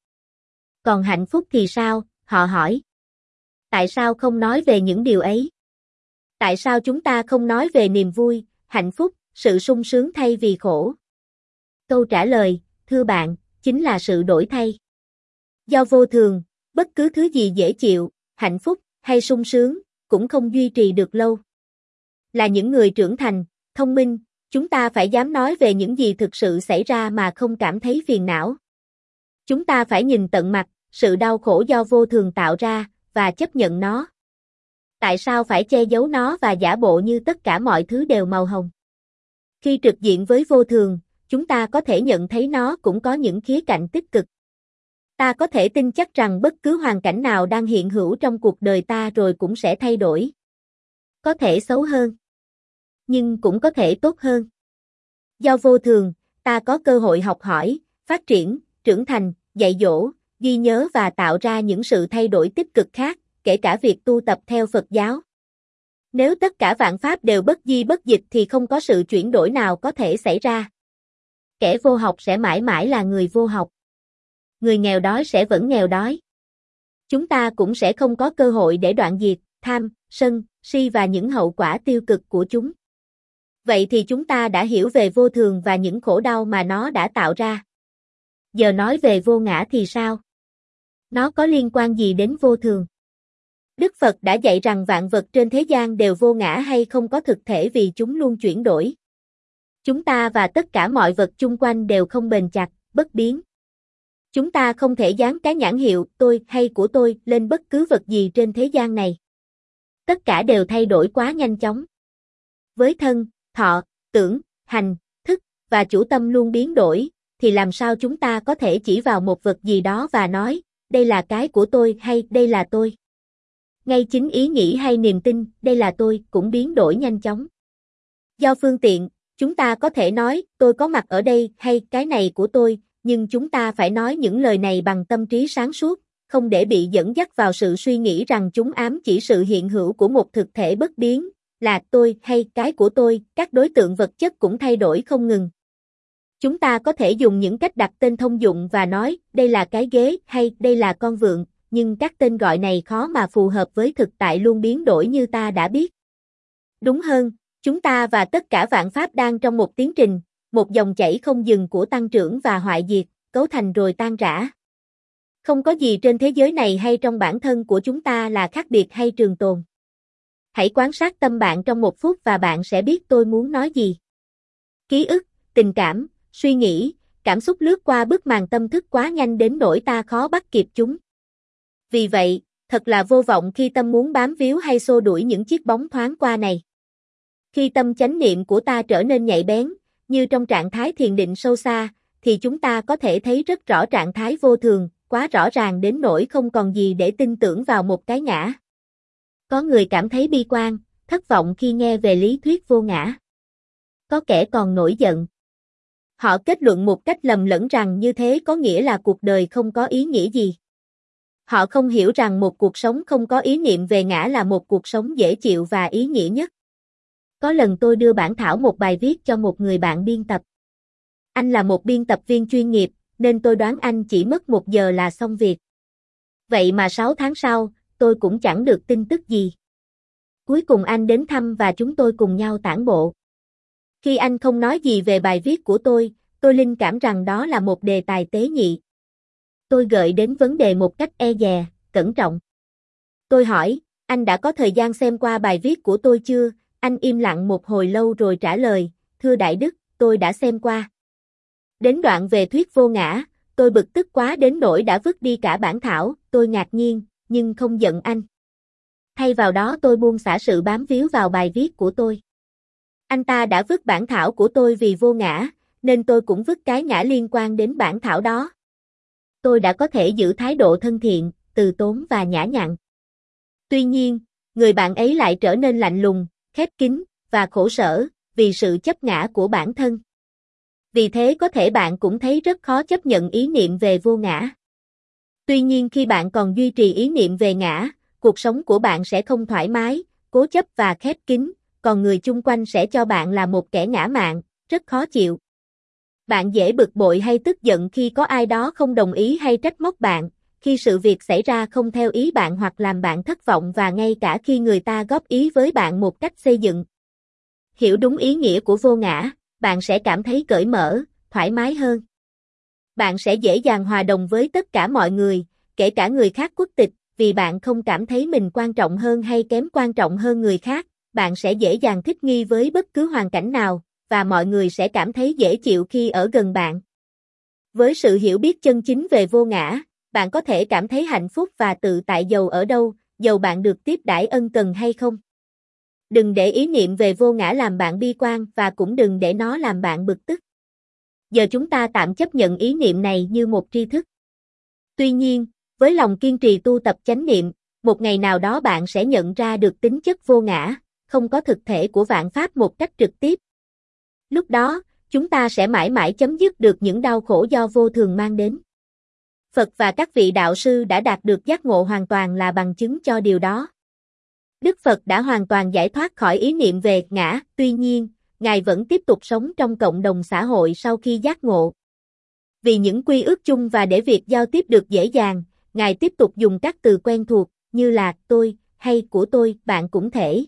Còn hạnh phúc thì sao? Họ hỏi. Tại sao không nói về những điều ấy? Tại sao chúng ta không nói về niềm vui, hạnh phúc, sự sung sướng thay vì khổ? Câu trả lời, thưa bạn, chính là sự đổi thay. Do vô thường, bất cứ thứ gì dễ chịu, hạnh phúc hay sung sướng cũng không duy trì được lâu. Là những người trưởng thành, thông minh, chúng ta phải dám nói về những gì thực sự xảy ra mà không cảm thấy phiền não. Chúng ta phải nhìn tận mặt sự đau khổ do vô thường tạo ra và chấp nhận nó. Tại sao phải che giấu nó và giả bộ như tất cả mọi thứ đều màu hồng? Khi trực diện với vô thường, chúng ta có thể nhận thấy nó cũng có những khía cạnh tích cực. Ta có thể tin chắc rằng bất cứ hoàn cảnh nào đang hiện hữu trong cuộc đời ta rồi cũng sẽ thay đổi. Có thể xấu hơn, nhưng cũng có thể tốt hơn. Do vô thường, ta có cơ hội học hỏi, phát triển, trưởng thành, dạy dỗ, ghi nhớ và tạo ra những sự thay đổi tích cực khác, kể cả việc tu tập theo Phật giáo. Nếu tất cả vạn pháp đều bất di bất dịch thì không có sự chuyển đổi nào có thể xảy ra. Kẻ vô học sẽ mãi mãi là người vô học. Người nghèo đói sẽ vẫn nghèo đói. Chúng ta cũng sẽ không có cơ hội để đoạn diệt tham, sân, si và những hậu quả tiêu cực của chúng. Vậy thì chúng ta đã hiểu về vô thường và những khổ đau mà nó đã tạo ra. Giờ nói về vô ngã thì sao? Nó có liên quan gì đến vô thường? Đức Phật đã dạy rằng vạn vật trên thế gian đều vô ngã hay không có thực thể vì chúng luôn chuyển đổi. Chúng ta và tất cả mọi vật chung quanh đều không bền chặt, bất biến. Chúng ta không thể dán cái nhãn hiệu tôi hay của tôi lên bất cứ vật gì trên thế gian này. Tất cả đều thay đổi quá nhanh chóng. Với thân, thọ, tưởng, hành, thức và chủ tâm luôn biến đổi, thì làm sao chúng ta có thể chỉ vào một vật gì đó và nói, đây là cái của tôi hay đây là tôi? Ngay chính ý nghĩ hay niềm tin, đây là tôi, cũng biến đổi nhanh chóng. Do phương tiện, chúng ta có thể nói, tôi có mặt ở đây hay cái này của tôi, nhưng chúng ta phải nói những lời này bằng tâm trí sáng suốt, không để bị dẫn dắt vào sự suy nghĩ rằng chúng ám chỉ sự hiện hữu của một thực thể bất biến, là tôi hay cái của tôi, các đối tượng vật chất cũng thay đổi không ngừng. Chúng ta có thể dùng những cách đặt tên thông dụng và nói, đây là cái ghế hay đây là con vượn, nhưng các tên gọi này khó mà phù hợp với thực tại luôn biến đổi như ta đã biết. Đúng hơn, chúng ta và tất cả vạn pháp đang trong một tiến trình, một dòng chảy không dừng của tăng trưởng và hoại diệt, cấu thành rồi tan rã. Không có gì trên thế giới này hay trong bản thân của chúng ta là khác biệt hay trường tồn. Hãy quan sát tâm bạn trong một phút và bạn sẽ biết tôi muốn nói gì. Ký ức, tình cảm, suy nghĩ, cảm xúc lướt qua bức màn tâm thức quá nhanh đến nỗi ta khó bắt kịp chúng. Vì vậy, thật là vô vọng khi tâm muốn bám víu hay xô đuổi những chiếc bóng thoáng qua này. Khi tâm chánh niệm của ta trở nên nhạy bén, như trong trạng thái thiền định sâu xa, thì chúng ta có thể thấy rất rõ trạng thái vô thường, quá rõ ràng đến nỗi không còn gì để tin tưởng vào một cái ngã. Có người cảm thấy bi quan, thất vọng khi nghe về lý thuyết vô ngã. Có kẻ còn nổi giận. Họ kết luận một cách lầm lẫn rằng như thế có nghĩa là cuộc đời không có ý nghĩa gì. Họ không hiểu rằng một cuộc sống không có ý niệm về ngã là một cuộc sống dễ chịu và ý nghĩa nhất. Có lần tôi đưa bản thảo một bài viết cho một người bạn biên tập. Anh là một biên tập viên chuyên nghiệp, nên tôi đoán anh chỉ mất một giờ là xong việc. Vậy mà sáu tháng sau, tôi cũng chẳng được tin tức gì. Cuối cùng anh đến thăm và chúng tôi cùng nhau tản bộ. Khi anh không nói gì về bài viết của tôi, tôi linh cảm rằng đó là một đề tài tế nhị. Tôi gợi đến vấn đề một cách e dè, cẩn trọng. Tôi hỏi, anh đã có thời gian xem qua bài viết của tôi chưa? Anh im lặng một hồi lâu rồi trả lời, thưa Đại Đức, tôi đã xem qua. Đến đoạn về thuyết vô ngã, tôi bực tức quá đến nỗi đã vứt đi cả bản thảo, tôi ngạc nhiên, nhưng không giận anh. Thay vào đó tôi buông xả sự bám víu vào bài viết của tôi. Anh ta đã vứt bản thảo của tôi vì vô ngã, nên tôi cũng vứt cái ngã liên quan đến bản thảo đó. Tôi đã có thể giữ thái độ thân thiện, từ tốn và nhã nhặn. Tuy nhiên, người bạn ấy lại trở nên lạnh lùng, khép kín, và khổ sở, vì sự chấp ngã của bản thân. Vì thế có thể bạn cũng thấy rất khó chấp nhận ý niệm về vô ngã. Tuy nhiên khi bạn còn duy trì ý niệm về ngã, cuộc sống của bạn sẽ không thoải mái, cố chấp và khép kín, còn người chung quanh sẽ cho bạn là một kẻ ngã mạn, rất khó chịu. Bạn dễ bực bội hay tức giận khi có ai đó không đồng ý hay trách móc bạn, khi sự việc xảy ra không theo ý bạn hoặc làm bạn thất vọng và ngay cả khi người ta góp ý với bạn một cách xây dựng. Hiểu đúng ý nghĩa của vô ngã, bạn sẽ cảm thấy cởi mở, thoải mái hơn. Bạn sẽ dễ dàng hòa đồng với tất cả mọi người, kể cả người khác quốc tịch, vì bạn không cảm thấy mình quan trọng hơn hay kém quan trọng hơn người khác, bạn sẽ dễ dàng thích nghi với bất cứ hoàn cảnh nào, và mọi người sẽ cảm thấy dễ chịu khi ở gần bạn. Với sự hiểu biết chân chính về vô ngã, bạn có thể cảm thấy hạnh phúc và tự tại dầu ở đâu, dầu bạn được tiếp đãi ân cần hay không. Đừng để ý niệm về vô ngã làm bạn bi quan và cũng đừng để nó làm bạn bực tức. Giờ chúng ta tạm chấp nhận ý niệm này như một tri thức. Tuy nhiên, với lòng kiên trì tu tập chánh niệm, một ngày nào đó bạn sẽ nhận ra được tính chất vô ngã, không có thực thể của vạn pháp một cách trực tiếp. Lúc đó, chúng ta sẽ mãi mãi chấm dứt được những đau khổ do vô thường mang đến. Phật và các vị đạo sư đã đạt được giác ngộ hoàn toàn là bằng chứng cho điều đó. Đức Phật đã hoàn toàn giải thoát khỏi ý niệm về ngã, tuy nhiên, Ngài vẫn tiếp tục sống trong cộng đồng xã hội sau khi giác ngộ. Vì những quy ước chung và để việc giao tiếp được dễ dàng, Ngài tiếp tục dùng các từ quen thuộc, như là tôi, hay của tôi, bạn cũng thể.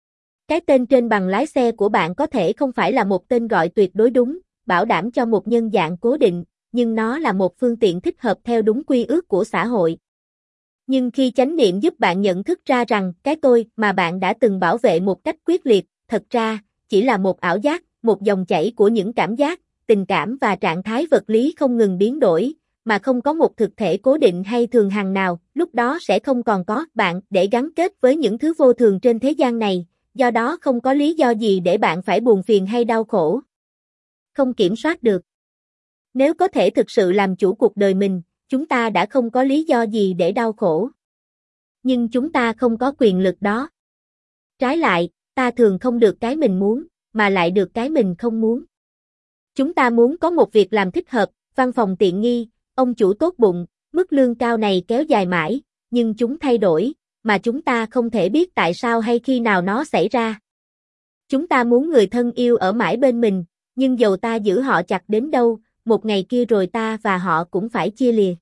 Cái tên trên bằng lái xe của bạn có thể không phải là một tên gọi tuyệt đối đúng, bảo đảm cho một nhân dạng cố định, nhưng nó là một phương tiện thích hợp theo đúng quy ước của xã hội. Nhưng khi chánh niệm giúp bạn nhận thức ra rằng cái tôi mà bạn đã từng bảo vệ một cách quyết liệt, thật ra, chỉ là một ảo giác, một dòng chảy của những cảm giác, tình cảm và trạng thái vật lý không ngừng biến đổi, mà không có một thực thể cố định hay thường hằng nào, lúc đó sẽ không còn có bạn để gắn kết với những thứ vô thường trên thế gian này, do đó không có lý do gì để bạn phải buồn phiền hay đau khổ. Không kiểm soát được. Nếu có thể thực sự làm chủ cuộc đời mình, chúng ta đã không có lý do gì để đau khổ. Nhưng chúng ta không có quyền lực đó. Trái lại, ta thường không được cái mình muốn, mà lại được cái mình không muốn. Chúng ta muốn có một việc làm thích hợp, văn phòng tiện nghi, ông chủ tốt bụng, mức lương cao này kéo dài mãi, nhưng chúng thay đổi, mà chúng ta không thể biết tại sao hay khi nào nó xảy ra. Chúng ta muốn người thân yêu ở mãi bên mình, nhưng dầu ta giữ họ chặt đến đâu, một ngày kia rồi ta và họ cũng phải chia lìa.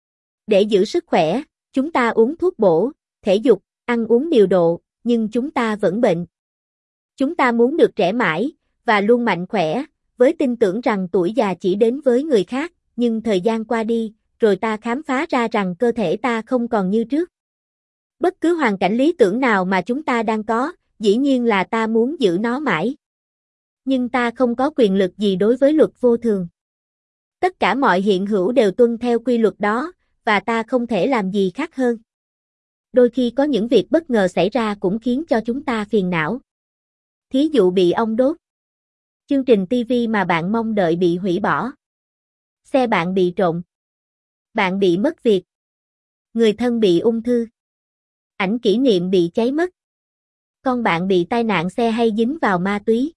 Để giữ sức khỏe, chúng ta uống thuốc bổ, thể dục, ăn uống điều độ, nhưng chúng ta vẫn bệnh. Chúng ta muốn được trẻ mãi, và luôn mạnh khỏe, với tin tưởng rằng tuổi già chỉ đến với người khác, nhưng thời gian qua đi, rồi ta khám phá ra rằng cơ thể ta không còn như trước. Bất cứ hoàn cảnh lý tưởng nào mà chúng ta đang có, dĩ nhiên là ta muốn giữ nó mãi. Nhưng ta không có quyền lực gì đối với luật vô thường. Tất cả mọi hiện hữu đều tuân theo quy luật đó, và ta không thể làm gì khác hơn. Đôi khi có những việc bất ngờ xảy ra cũng khiến cho chúng ta phiền não. Thí dụ bị ong đốt. Chương trình ti vi mà bạn mong đợi bị hủy bỏ. Xe bạn bị trộm. Bạn bị mất việc. Người thân bị ung thư. Ảnh kỷ niệm bị cháy mất. Con bạn bị tai nạn xe hay dính vào ma túy.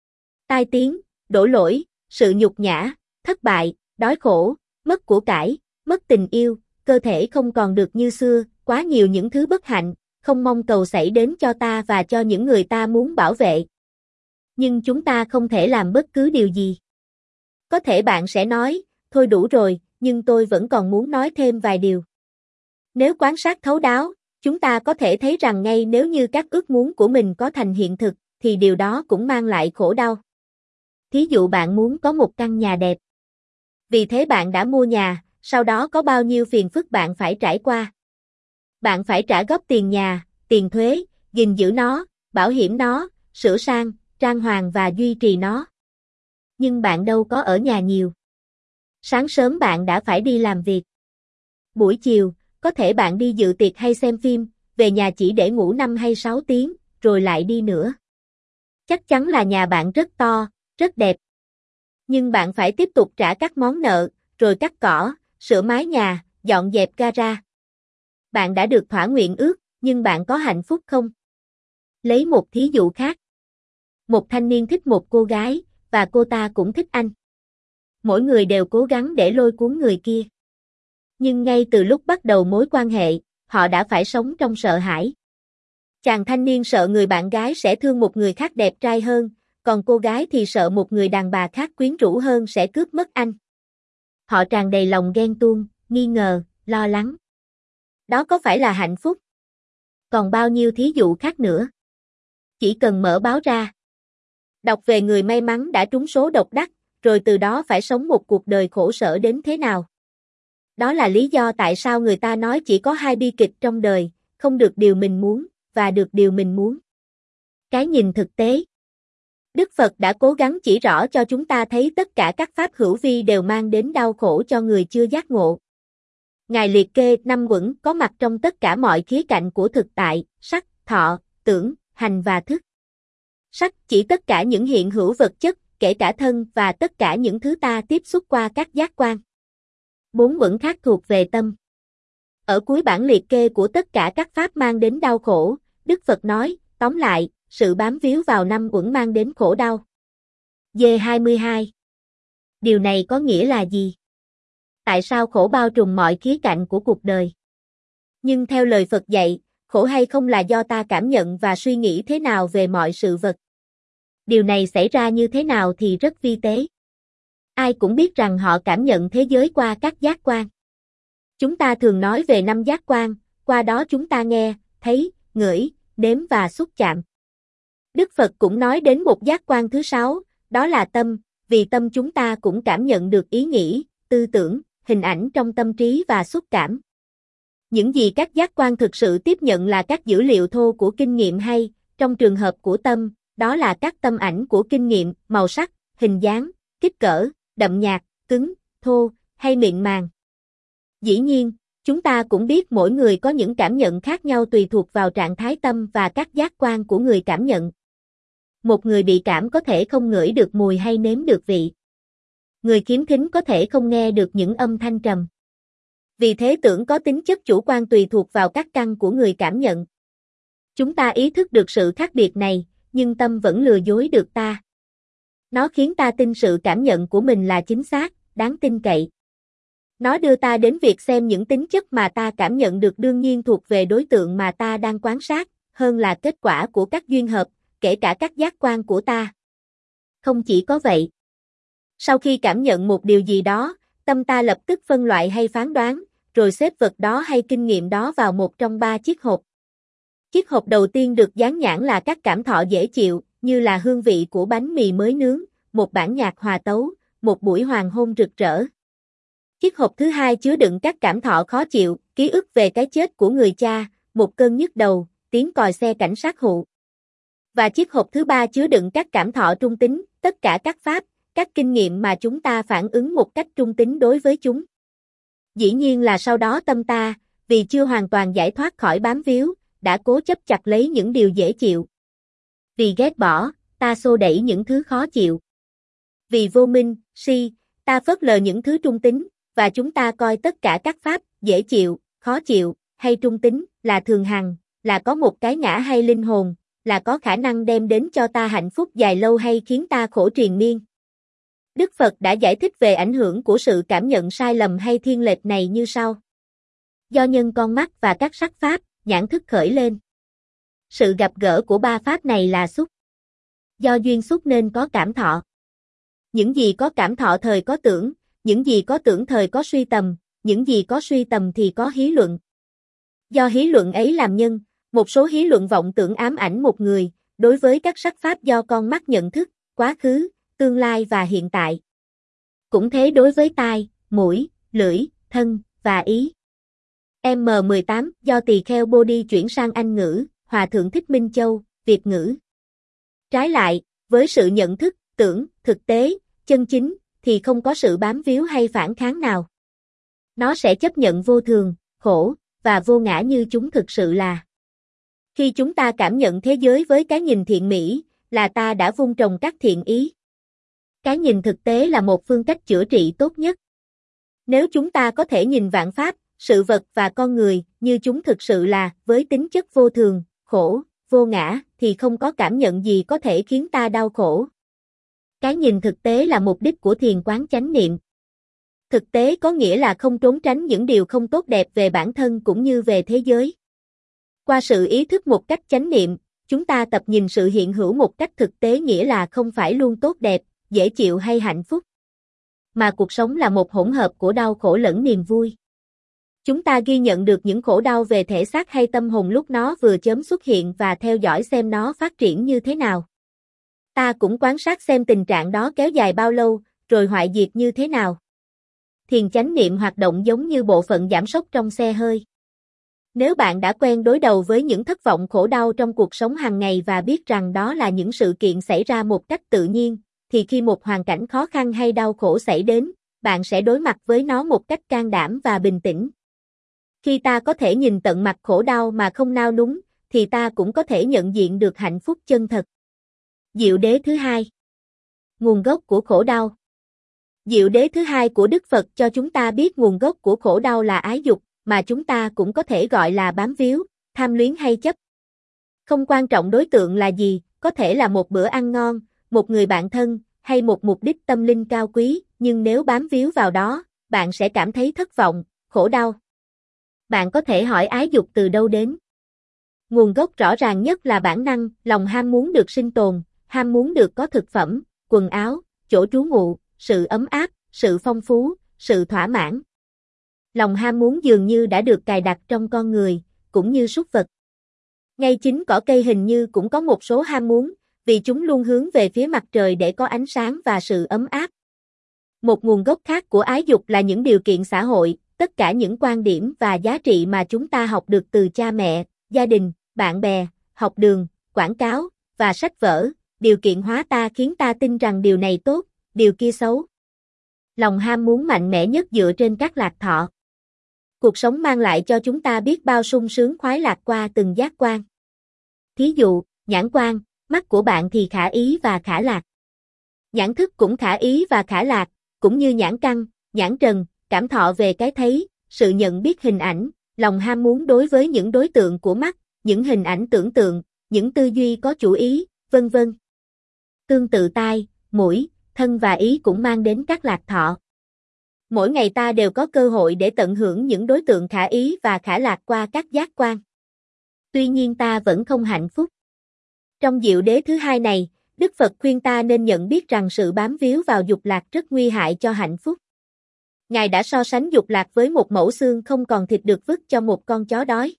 Tai tiếng, đổ lỗi, sự nhục nhã, thất bại, đói khổ, mất của cải, mất tình yêu, cơ thể không còn được như xưa, quá nhiều những thứ bất hạnh, không mong cầu xảy đến cho ta và cho những người ta muốn bảo vệ. Nhưng chúng ta không thể làm bất cứ điều gì. Có thể bạn sẽ nói, thôi đủ rồi, nhưng tôi vẫn còn muốn nói thêm vài điều. Nếu quan sát thấu đáo, chúng ta có thể thấy rằng ngay nếu như các ước muốn của mình có thành hiện thực, thì điều đó cũng mang lại khổ đau. Thí dụ bạn muốn có một căn nhà đẹp. Vì thế bạn đã mua nhà, sau đó có bao nhiêu phiền phức bạn phải trải qua. Bạn phải trả góp tiền nhà, tiền thuế, gìn giữ nó, bảo hiểm nó, sửa sang, trang hoàng và duy trì nó. Nhưng bạn đâu có ở nhà nhiều. Sáng sớm bạn đã phải đi làm việc. Buổi chiều, có thể bạn đi dự tiệc hay xem phim, về nhà chỉ để ngủ năm hay sáu tiếng, rồi lại đi nữa. Chắc chắn là nhà bạn rất to, rất đẹp. Nhưng bạn phải tiếp tục trả các món nợ, rồi cắt cỏ, sửa mái nhà, dọn dẹp gara. Bạn đã được thỏa nguyện ước, nhưng bạn có hạnh phúc không? Lấy một thí dụ khác. Một thanh niên thích một cô gái, và cô ta cũng thích anh. Mỗi người đều cố gắng để lôi cuốn người kia. Nhưng ngay từ lúc bắt đầu mối quan hệ, họ đã phải sống trong sợ hãi. Chàng thanh niên sợ người bạn gái sẽ thương một người khác đẹp trai hơn, còn cô gái thì sợ một người đàn bà khác quyến rũ hơn sẽ cướp mất anh. Họ tràn đầy lòng ghen tuông, nghi ngờ, lo lắng. Đó có phải là hạnh phúc? Còn bao nhiêu thí dụ khác nữa? Chỉ cần mở báo ra. Đọc về người may mắn đã trúng số độc đắc, rồi từ đó phải sống một cuộc đời khổ sở đến thế nào. Đó là lý do tại sao người ta nói chỉ có hai bi kịch trong đời, không được điều mình muốn, và được điều mình muốn. Cái nhìn thực tế. Đức Phật đã cố gắng chỉ rõ cho chúng ta thấy tất cả các pháp hữu vi đều mang đến đau khổ cho người chưa giác ngộ. Ngài liệt kê năm uẩn có mặt trong tất cả mọi khía cạnh của thực tại, sắc, thọ, tưởng, hành và thức. Sắc chỉ tất cả những hiện hữu vật chất, kể cả thân và tất cả những thứ ta tiếp xúc qua các giác quan. Bốn uẩn khác thuộc về tâm. Ở cuối bản liệt kê của tất cả các pháp mang đến đau khổ, Đức Phật nói, tóm lại, sự bám víu vào năm uẩn mang đến khổ đau. D hai mươi hai. Điều này có nghĩa là gì? Tại sao khổ bao trùm mọi khía cạnh của cuộc đời? Nhưng theo lời Phật dạy, khổ hay không là do ta cảm nhận và suy nghĩ thế nào về mọi sự vật. Điều này xảy ra như thế nào thì rất vi tế. Ai cũng biết rằng họ cảm nhận thế giới qua các giác quan. Chúng ta thường nói về năm giác quan, qua đó chúng ta nghe, thấy, ngửi, nếm và xúc chạm. Đức Phật cũng nói đến một giác quan thứ sáu, đó là tâm, vì tâm chúng ta cũng cảm nhận được ý nghĩ, tư tưởng, hình ảnh trong tâm trí và xúc cảm. Những gì các giác quan thực sự tiếp nhận là các dữ liệu thô của kinh nghiệm hay, trong trường hợp của tâm, đó là các tâm ảnh của kinh nghiệm, màu sắc, hình dáng, kích cỡ, đậm nhạt, cứng, thô, hay mịn màng. Dĩ nhiên, chúng ta cũng biết mỗi người có những cảm nhận khác nhau tùy thuộc vào trạng thái tâm và các giác quan của người cảm nhận. Một người bị cảm có thể không ngửi được mùi hay nếm được vị. Người khiếm thính có thể không nghe được những âm thanh trầm. Vì thế tưởng có tính chất chủ quan tùy thuộc vào các căn của người cảm nhận. Chúng ta ý thức được sự khác biệt này, nhưng tâm vẫn lừa dối được ta. Nó khiến ta tin sự cảm nhận của mình là chính xác, đáng tin cậy. Nó đưa ta đến việc xem những tính chất mà ta cảm nhận được đương nhiên thuộc về đối tượng mà ta đang quan sát, hơn là kết quả của các duyên hợp, kể cả các giác quan của ta. Không chỉ có vậy, Sau khi cảm nhận một điều gì đó, tâm ta lập tức phân loại hay phán đoán, rồi xếp vật đó hay kinh nghiệm đó vào một trong ba chiếc hộp. Chiếc hộp đầu tiên được dán nhãn là các cảm thọ dễ chịu, như là hương vị của bánh mì mới nướng, một bản nhạc hòa tấu, một buổi hoàng hôn rực rỡ. Chiếc hộp thứ hai chứa đựng các cảm thọ khó chịu, ký ức về cái chết của người cha, một cơn nhức đầu, tiếng còi xe cảnh sát hụ. Và chiếc hộp thứ ba chứa đựng các cảm thọ trung tính, tất cả các pháp, các kinh nghiệm mà chúng ta phản ứng một cách trung tính đối với chúng. Dĩ nhiên là sau đó tâm ta, vì chưa hoàn toàn giải thoát khỏi bám víu, đã cố chấp chặt lấy những điều dễ chịu. Vì ghét bỏ, ta xô đẩy những thứ khó chịu. Vì vô minh, si, ta phớt lờ những thứ trung tính, và chúng ta coi tất cả các pháp, dễ chịu, khó chịu, hay trung tính, là thường hằng, là có một cái ngã hay linh hồn, là có khả năng đem đến cho ta hạnh phúc dài lâu hay khiến ta khổ triền miên. Đức Phật đã giải thích về ảnh hưởng của sự cảm nhận sai lầm hay thiên lệch này như sau. Do nhân con mắt và các sắc pháp, nhãn thức khởi lên. Sự gặp gỡ của ba pháp này là xúc. Do duyên xúc nên có cảm thọ. Những gì có cảm thọ thời có tưởng, những gì có tưởng thời có suy tầm, những gì có suy tầm thì có hí luận. Do hí luận ấy làm nhân, một số hí luận vọng tưởng ám ảnh một người, đối với các sắc pháp do con mắt nhận thức, quá khứ, tương lai và hiện tại. Cũng thế đối với tai, mũi, lưỡi, thân, và ý. M mười tám, do tỳ kheo Bodhi chuyển sang Anh ngữ, Hòa thượng Thích Minh Châu, Việt ngữ. Trái lại, với sự nhận thức, tưởng, thực tế, chân chính, thì không có sự bám víu hay phản kháng nào. Nó sẽ chấp nhận vô thường, khổ, và vô ngã như chúng thực sự là. Khi chúng ta cảm nhận thế giới với cái nhìn thiện mỹ, là ta đã vun trồng các thiện ý. Cái nhìn thực tế là một phương cách chữa trị tốt nhất. Nếu chúng ta có thể nhìn vạn pháp, sự vật và con người như chúng thực sự là, với tính chất vô thường, khổ, vô ngã, thì không có cảm nhận gì có thể khiến ta đau khổ. Cái nhìn thực tế là mục đích của thiền quán chánh niệm. Thực tế có nghĩa là không trốn tránh những điều không tốt đẹp về bản thân cũng như về thế giới. Qua sự ý thức một cách chánh niệm, chúng ta tập nhìn sự hiện hữu một cách thực tế, nghĩa là không phải luôn tốt đẹp, dễ chịu hay hạnh phúc, mà cuộc sống là một hỗn hợp của đau khổ lẫn niềm vui. Chúng ta ghi nhận được những khổ đau về thể xác hay tâm hồn lúc nó vừa chớm xuất hiện và theo dõi xem nó phát triển như thế nào. Ta cũng quan sát xem tình trạng đó kéo dài bao lâu, rồi hoại diệt như thế nào. Thiền chánh niệm hoạt động giống như bộ phận giảm sốc trong xe hơi. Nếu bạn đã quen đối đầu với những thất vọng khổ đau trong cuộc sống hàng ngày và biết rằng đó là những sự kiện xảy ra một cách tự nhiên, thì khi một hoàn cảnh khó khăn hay đau khổ xảy đến, bạn sẽ đối mặt với nó một cách can đảm và bình tĩnh. Khi ta có thể nhìn tận mặt khổ đau mà không nao núng, thì ta cũng có thể nhận diện được hạnh phúc chân thật. Diệu đế thứ hai. Nguồn gốc của khổ đau. Diệu đế thứ hai của Đức Phật cho chúng ta biết nguồn gốc của khổ đau là ái dục, mà chúng ta cũng có thể gọi là bám víu, tham luyến hay chấp. Không quan trọng đối tượng là gì, có thể là một bữa ăn ngon, một người bạn thân, hay một mục đích tâm linh cao quý, nhưng nếu bám víu vào đó, bạn sẽ cảm thấy thất vọng, khổ đau. Bạn có thể hỏi ái dục từ đâu đến. Nguồn gốc rõ ràng nhất là bản năng, lòng ham muốn được sinh tồn, ham muốn được có thực phẩm, quần áo, chỗ trú ngụ, sự ấm áp, sự phong phú, sự thỏa mãn. Lòng ham muốn dường như đã được cài đặt trong con người, cũng như súc vật. Ngay chính cỏ cây hình như cũng có một số ham muốn, vì chúng luôn hướng về phía mặt trời để có ánh sáng và sự ấm áp. Một nguồn gốc khác của ái dục là những điều kiện xã hội, tất cả những quan điểm và giá trị mà chúng ta học được từ cha mẹ, gia đình, bạn bè, học đường, quảng cáo, và sách vở, điều kiện hóa ta khiến ta tin rằng điều này tốt, điều kia xấu. Lòng ham muốn mạnh mẽ nhất dựa trên các lạc thọ. Cuộc sống mang lại cho chúng ta biết bao sung sướng khoái lạc qua từng giác quan. Thí dụ, nhãn quan, mắt của bạn thì khả ý và khả lạc. Nhãn thức cũng khả ý và khả lạc, cũng như nhãn căn, nhãn trần, cảm thọ về cái thấy, sự nhận biết hình ảnh, lòng ham muốn đối với những đối tượng của mắt, những hình ảnh tưởng tượng, những tư duy có chủ ý, vân vân. Tương tự tai, mũi, thân và ý cũng mang đến các lạc thọ. Mỗi ngày ta đều có cơ hội để tận hưởng những đối tượng khả ý và khả lạc qua các giác quan. Tuy nhiên ta vẫn không hạnh phúc. Trong diệu đế thứ hai này, Đức Đức Phật khuyên ta nên nhận biết rằng sự bám víu vào dục lạc rất nguy hại cho hạnh phúc. Ngài đã so sánh dục lạc với một mẩu xương không còn thịt được vứt cho một con chó đói.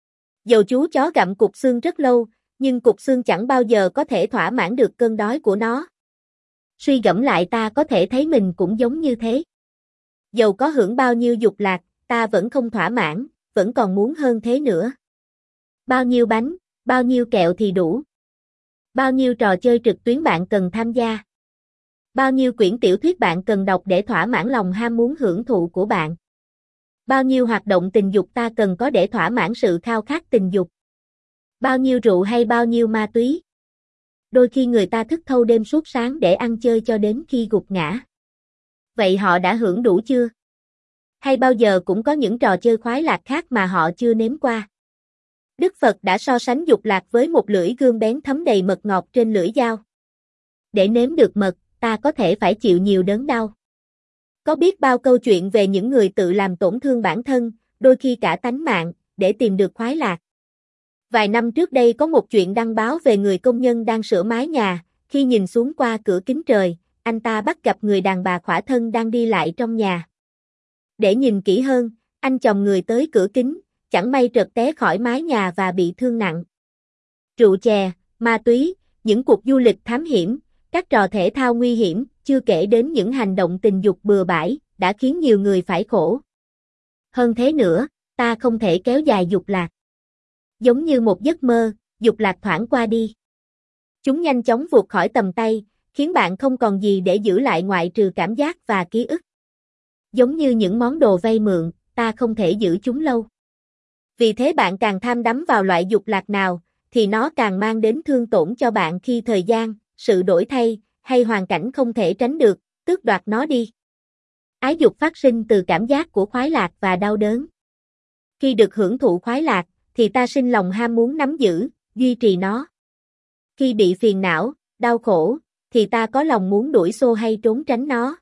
Dầu chú chó gặm cục xương rất lâu, nhưng cục xương chẳng bao giờ có thể thỏa mãn được cơn đói của nó. Suy gẫm lại ta có thể thấy mình cũng giống như thế. Dầu có hưởng bao nhiêu dục lạc, ta vẫn không thỏa mãn, vẫn còn muốn hơn thế nữa. Bao nhiêu bánh, bao nhiêu kẹo thì đủ. Bao nhiêu trò chơi trực tuyến bạn cần tham gia. Bao nhiêu quyển tiểu thuyết bạn cần đọc để thỏa mãn lòng ham muốn hưởng thụ của bạn. Bao nhiêu hoạt động tình dục ta cần có để thỏa mãn sự khao khát tình dục. Bao nhiêu rượu hay bao nhiêu ma túy. Đôi khi người ta thức thâu đêm suốt sáng để ăn chơi cho đến khi gục ngã. Vậy họ đã hưởng đủ chưa? Hay bao giờ cũng có những trò chơi khoái lạc khác mà họ chưa nếm qua? Đức Phật đã so sánh dục lạc với một lưỡi gươm bén thấm đầy mật ngọt trên lưỡi dao. Để nếm được mật, ta có thể phải chịu nhiều đớn đau. Có biết bao câu chuyện về những người tự làm tổn thương bản thân, đôi khi cả tánh mạng, để tìm được khoái lạc. Vài năm trước đây có một chuyện đăng báo về người công nhân đang sửa mái nhà, khi nhìn xuống qua cửa kính trời, anh ta bắt gặp người đàn bà khỏa thân đang đi lại trong nhà. Để nhìn kỹ hơn, anh chồng người tới cửa kính, chẳng may trật té khỏi mái nhà và bị thương nặng. Rượu chè, ma túy, những cuộc du lịch thám hiểm, các trò thể thao nguy hiểm, chưa kể đến những hành động tình dục bừa bãi, đã khiến nhiều người phải khổ. Hơn thế nữa, ta không thể kéo dài dục lạc. Giống như một giấc mơ, dục lạc thoảng qua đi. Chúng nhanh chóng vụt khỏi tầm tay, khiến bạn không còn gì để giữ lại ngoại trừ cảm giác và ký ức. Giống như những món đồ vay mượn, ta không thể giữ chúng lâu. Vì thế bạn càng tham đắm vào loại dục lạc nào, thì nó càng mang đến thương tổn cho bạn khi thời gian, sự đổi thay, hay hoàn cảnh không thể tránh được, tước đoạt nó đi. Ái dục phát sinh từ cảm giác của khoái lạc và đau đớn. Khi được hưởng thụ khoái lạc, thì ta sinh lòng ham muốn nắm giữ, duy trì nó. Khi bị phiền não, đau khổ, thì ta có lòng muốn đuổi xô hay trốn tránh nó.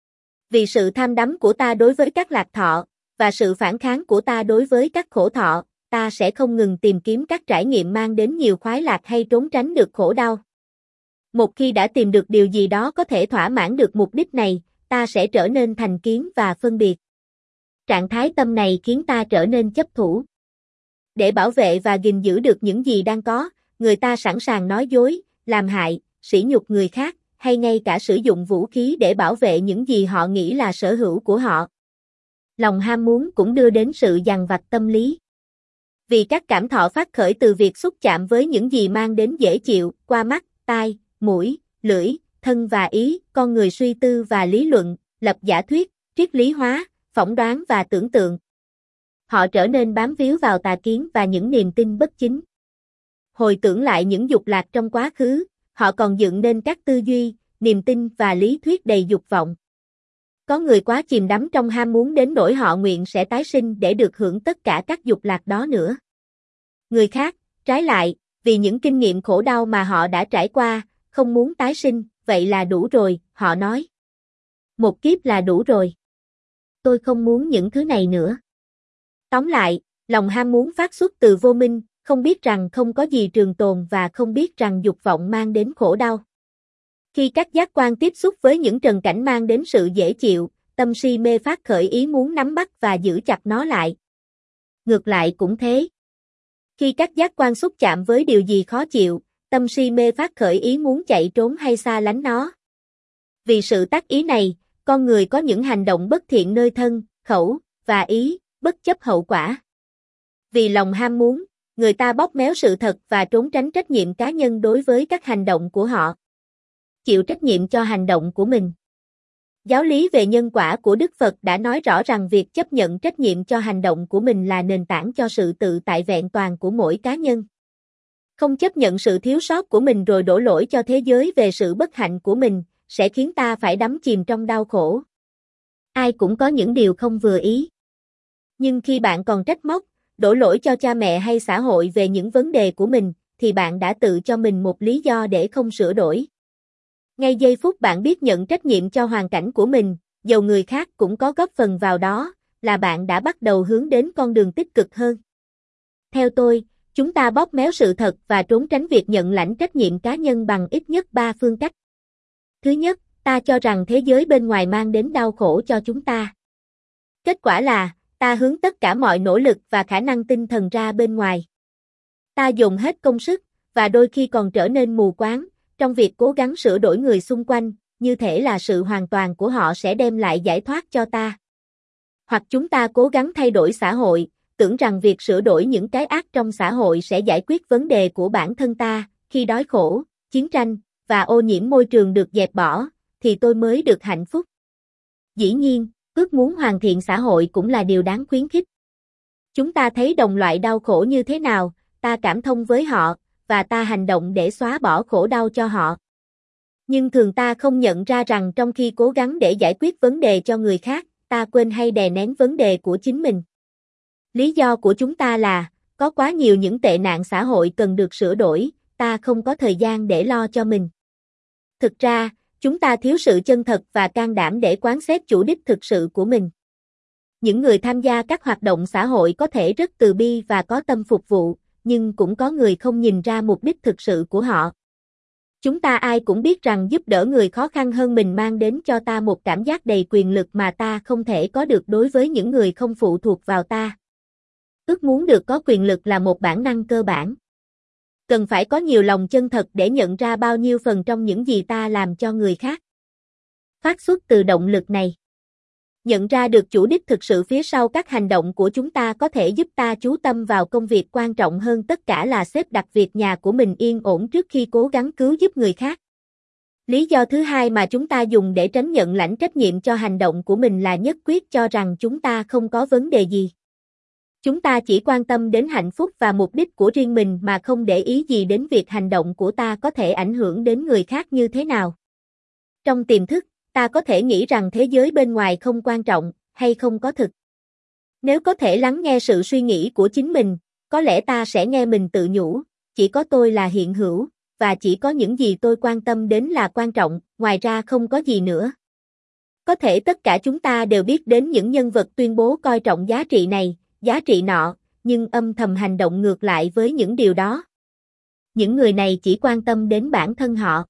Vì sự tham đắm của ta đối với các lạc thọ, và sự phản kháng của ta đối với các khổ thọ, ta sẽ không ngừng tìm kiếm các trải nghiệm mang đến nhiều khoái lạc hay trốn tránh được khổ đau. Một khi đã tìm được điều gì đó có thể thỏa mãn được mục đích này, ta sẽ trở nên thành kiến và phân biệt. Trạng thái tâm này khiến ta trở nên chấp thủ. Để bảo vệ và gìn giữ được những gì đang có, người ta sẵn sàng nói dối, làm hại, sỉ nhục người khác, hay ngay cả sử dụng vũ khí để bảo vệ những gì họ nghĩ là sở hữu của họ. Lòng ham muốn cũng đưa đến sự dằn vặt tâm lý. Vì các cảm thọ phát khởi từ việc xúc chạm với những gì mang đến dễ chịu, qua mắt, tai, mũi, lưỡi, thân và ý, con người suy tư và lý luận, lập giả thuyết, triết lý hóa, phỏng đoán và tưởng tượng. Họ trở nên bám víu vào tà kiến và những niềm tin bất chính. Hồi tưởng lại những dục lạc trong quá khứ, họ còn dựng nên các tư duy, niềm tin và lý thuyết đầy dục vọng. Có người quá chìm đắm trong ham muốn đến nỗi họ nguyện sẽ tái sinh để được hưởng tất cả các dục lạc đó nữa. Người khác, trái lại, vì những kinh nghiệm khổ đau mà họ đã trải qua, không muốn tái sinh, vậy là đủ rồi, họ nói. Một kiếp là đủ rồi. Tôi không muốn những thứ này nữa. Tóm lại, lòng ham muốn phát xuất từ vô minh, không biết rằng không có gì trường tồn và không biết rằng dục vọng mang đến khổ đau. Khi các giác quan tiếp xúc với những trần cảnh mang đến sự dễ chịu, tâm si mê phát khởi ý muốn nắm bắt và giữ chặt nó lại. Ngược lại cũng thế. Khi các giác quan xúc chạm với điều gì khó chịu, tâm si mê phát khởi ý muốn chạy trốn hay xa lánh nó. Vì sự tác ý này, con người có những hành động bất thiện nơi thân, khẩu và ý, bất chấp hậu quả. Vì lòng ham muốn, người ta bóp méo sự thật và trốn tránh trách nhiệm cá nhân đối với các hành động của họ. Chịu trách nhiệm cho hành động của mình. Giáo lý về nhân quả của Đức Phật đã nói rõ rằng việc chấp nhận trách nhiệm cho hành động của mình là nền tảng cho sự tự tại vẹn toàn của mỗi cá nhân. Không chấp nhận sự thiếu sót của mình rồi đổ lỗi cho thế giới về sự bất hạnh của mình, sẽ khiến ta phải đắm chìm trong đau khổ. Ai cũng có những điều không vừa ý. Nhưng khi bạn còn trách móc, đổ lỗi cho cha mẹ hay xã hội về những vấn đề của mình, thì bạn đã tự cho mình một lý do để không sửa đổi. Ngay giây phút bạn biết nhận trách nhiệm cho hoàn cảnh của mình, dầu người khác cũng có góp phần vào đó, là bạn đã bắt đầu hướng đến con đường tích cực hơn. Theo tôi, Chúng ta bóp méo sự thật và trốn tránh việc nhận lãnh trách nhiệm cá nhân bằng ít nhất ba phương cách. Thứ nhất, ta cho rằng thế giới bên ngoài mang đến đau khổ cho chúng ta. Kết quả là, ta hướng tất cả mọi nỗ lực và khả năng tinh thần ra bên ngoài. Ta dùng hết công sức, và đôi khi còn trở nên mù quáng, trong việc cố gắng sửa đổi người xung quanh, như thể là sự hoàn toàn của họ sẽ đem lại giải thoát cho ta. Hoặc chúng ta cố gắng thay đổi xã hội, tưởng rằng việc sửa đổi những cái ác trong xã hội sẽ giải quyết vấn đề của bản thân ta, khi đói khổ, chiến tranh, và ô nhiễm môi trường được dẹp bỏ, thì tôi mới được hạnh phúc. Dĩ nhiên, ước muốn hoàn thiện xã hội cũng là điều đáng khuyến khích. Chúng ta thấy đồng loại đau khổ như thế nào, ta cảm thông với họ, và ta hành động để xóa bỏ khổ đau cho họ. Nhưng thường ta không nhận ra rằng trong khi cố gắng để giải quyết vấn đề cho người khác, ta quên hay đè nén vấn đề của chính mình. Lý do của chúng ta là, có quá nhiều những tệ nạn xã hội cần được sửa đổi, ta không có thời gian để lo cho mình. Thực ra, chúng ta thiếu sự chân thật và can đảm để quán xét chủ đích thực sự của mình. Những người tham gia các hoạt động xã hội có thể rất từ bi và có tâm phục vụ, nhưng cũng có người không nhìn ra mục đích thực sự của họ. Chúng ta ai cũng biết rằng giúp đỡ người khó khăn hơn mình mang đến cho ta một cảm giác đầy quyền lực mà ta không thể có được đối với những người không phụ thuộc vào ta. Ước muốn được có quyền lực là một bản năng cơ bản. Cần phải có nhiều lòng chân thật để nhận ra bao nhiêu phần trong những gì ta làm cho người khác. Phát xuất từ động lực này. Nhận ra được chủ đích thực sự phía sau các hành động của chúng ta có thể giúp ta chú tâm vào công việc quan trọng hơn tất cả là xếp đặt việc nhà của mình yên ổn trước khi cố gắng cứu giúp người khác. Lý do thứ hai mà chúng ta dùng để tránh nhận lãnh trách nhiệm cho hành động của mình là nhất quyết cho rằng chúng ta không có vấn đề gì. Chúng ta chỉ quan tâm đến hạnh phúc và mục đích của riêng mình mà không để ý gì đến việc hành động của ta có thể ảnh hưởng đến người khác như thế nào. Trong tiềm thức, ta có thể nghĩ rằng thế giới bên ngoài không quan trọng, hay không có thực. Nếu có thể lắng nghe sự suy nghĩ của chính mình, có lẽ ta sẽ nghe mình tự nhủ, chỉ có tôi là hiện hữu, và chỉ có những gì tôi quan tâm đến là quan trọng, ngoài ra không có gì nữa. Có thể tất cả chúng ta đều biết đến những nhân vật tuyên bố coi trọng giá trị này, giá trị nọ, nhưng âm thầm hành động ngược lại với những điều đó. Những người này chỉ quan tâm đến bản thân họ.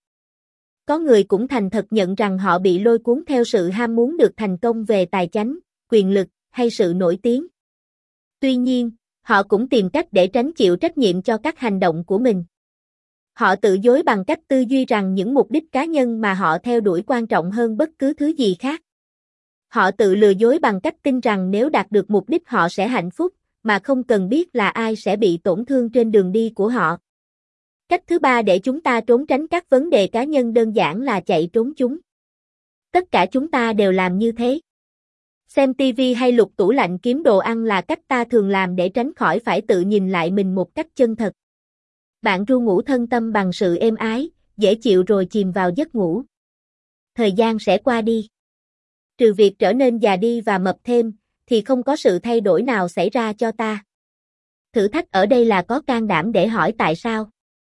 Có người cũng thành thật nhận rằng họ bị lôi cuốn theo sự ham muốn được thành công về tài chánh, quyền lực, hay sự nổi tiếng. Tuy nhiên, họ cũng tìm cách để tránh chịu trách nhiệm cho các hành động của mình. Họ tự dối bằng cách tư duy rằng những mục đích cá nhân mà họ theo đuổi quan trọng hơn bất cứ thứ gì khác. Họ tự lừa dối bằng cách tin rằng nếu đạt được mục đích họ sẽ hạnh phúc, mà không cần biết là ai sẽ bị tổn thương trên đường đi của họ. Cách thứ ba để chúng ta trốn tránh các vấn đề cá nhân đơn giản là chạy trốn chúng. Tất cả chúng ta đều làm như thế. Xem ti vi hay lục tủ lạnh kiếm đồ ăn là cách ta thường làm để tránh khỏi phải tự nhìn lại mình một cách chân thật. Bạn ru ngủ thân tâm bằng sự êm ái, dễ chịu rồi chìm vào giấc ngủ. Thời gian sẽ qua đi. Trừ việc trở nên già đi và mập thêm, thì không có sự thay đổi nào xảy ra cho ta. Thử thách ở đây là có can đảm để hỏi tại sao.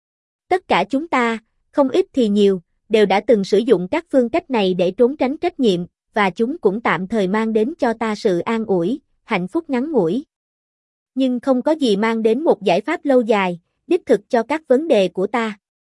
Tất cả chúng ta, không ít thì nhiều, đều đã từng sử dụng các phương cách này để trốn tránh trách nhiệm, và chúng cũng tạm thời mang đến cho ta sự an ủi, hạnh phúc ngắn ngủi. Nhưng không có gì mang đến một giải pháp lâu dài, đích thực cho các vấn đề của ta.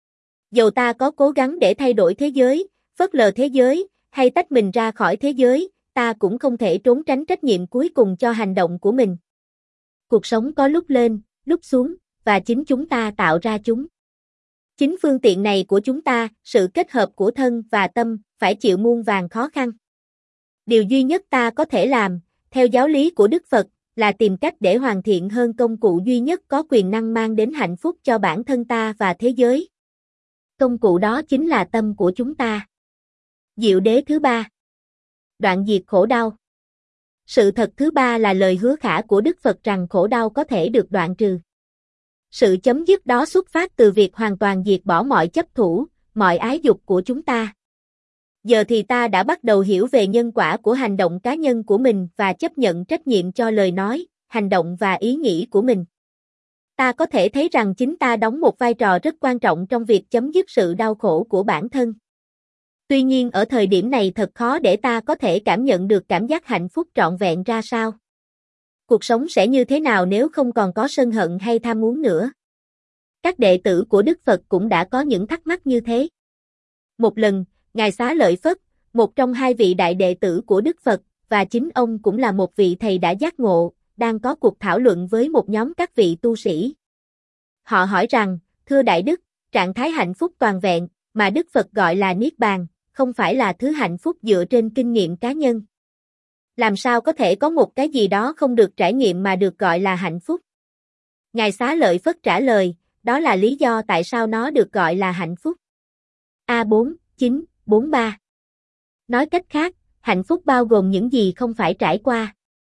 Dầu ta có cố gắng để thay đổi thế giới, phớt lờ thế giới, hay tách mình ra khỏi thế giới, ta cũng không thể trốn tránh trách nhiệm cuối cùng cho hành động của mình. Cuộc sống có lúc lên, lúc xuống, và chính chúng ta tạo ra chúng. Chính phương tiện này của chúng ta, sự kết hợp của thân và tâm, phải chịu muôn vàn khó khăn. Điều duy nhất ta có thể làm, theo giáo lý của Đức Phật, là tìm cách để hoàn thiện hơn công cụ duy nhất có quyền năng mang đến hạnh phúc cho bản thân ta và thế giới. Công cụ đó chính là tâm của chúng ta. Diệu đế thứ ba. Đoạn diệt khổ đau. Sự thật thứ ba là lời hứa khả của Đức Phật rằng khổ đau có thể được đoạn trừ. Sự chấm dứt đó xuất phát từ việc hoàn toàn diệt bỏ mọi chấp thủ, mọi ái dục của chúng ta. Giờ thì ta đã bắt đầu hiểu về nhân quả của hành động cá nhân của mình và chấp nhận trách nhiệm cho lời nói, hành động và ý nghĩ của mình. Ta có thể thấy rằng chính ta đóng một vai trò rất quan trọng trong việc chấm dứt sự đau khổ của bản thân. Tuy nhiên ở thời điểm này thật khó để ta có thể cảm nhận được cảm giác hạnh phúc trọn vẹn ra sao. Cuộc sống sẽ như thế nào nếu không còn có sân hận hay tham muốn nữa? Các đệ tử của Đức Phật cũng đã có những thắc mắc như thế. Một lần, Ngài Xá Lợi Phất, một trong hai vị đại đệ tử của Đức Phật, và chính ông cũng là một vị thầy đã giác ngộ, đang có cuộc thảo luận với một nhóm các vị tu sĩ. Họ hỏi rằng, thưa Đại Đức, trạng thái hạnh phúc toàn vẹn, mà Đức Phật gọi là Niết Bàn, không phải là thứ hạnh phúc dựa trên kinh nghiệm cá nhân. Làm sao có thể có một cái gì đó không được trải nghiệm mà được gọi là hạnh phúc? Ngài Xá Lợi Phất trả lời, đó là lý do tại sao nó được gọi là hạnh phúc. A bốn, chín, bốn ba. Nói cách khác, hạnh phúc bao gồm những gì không phải trải qua.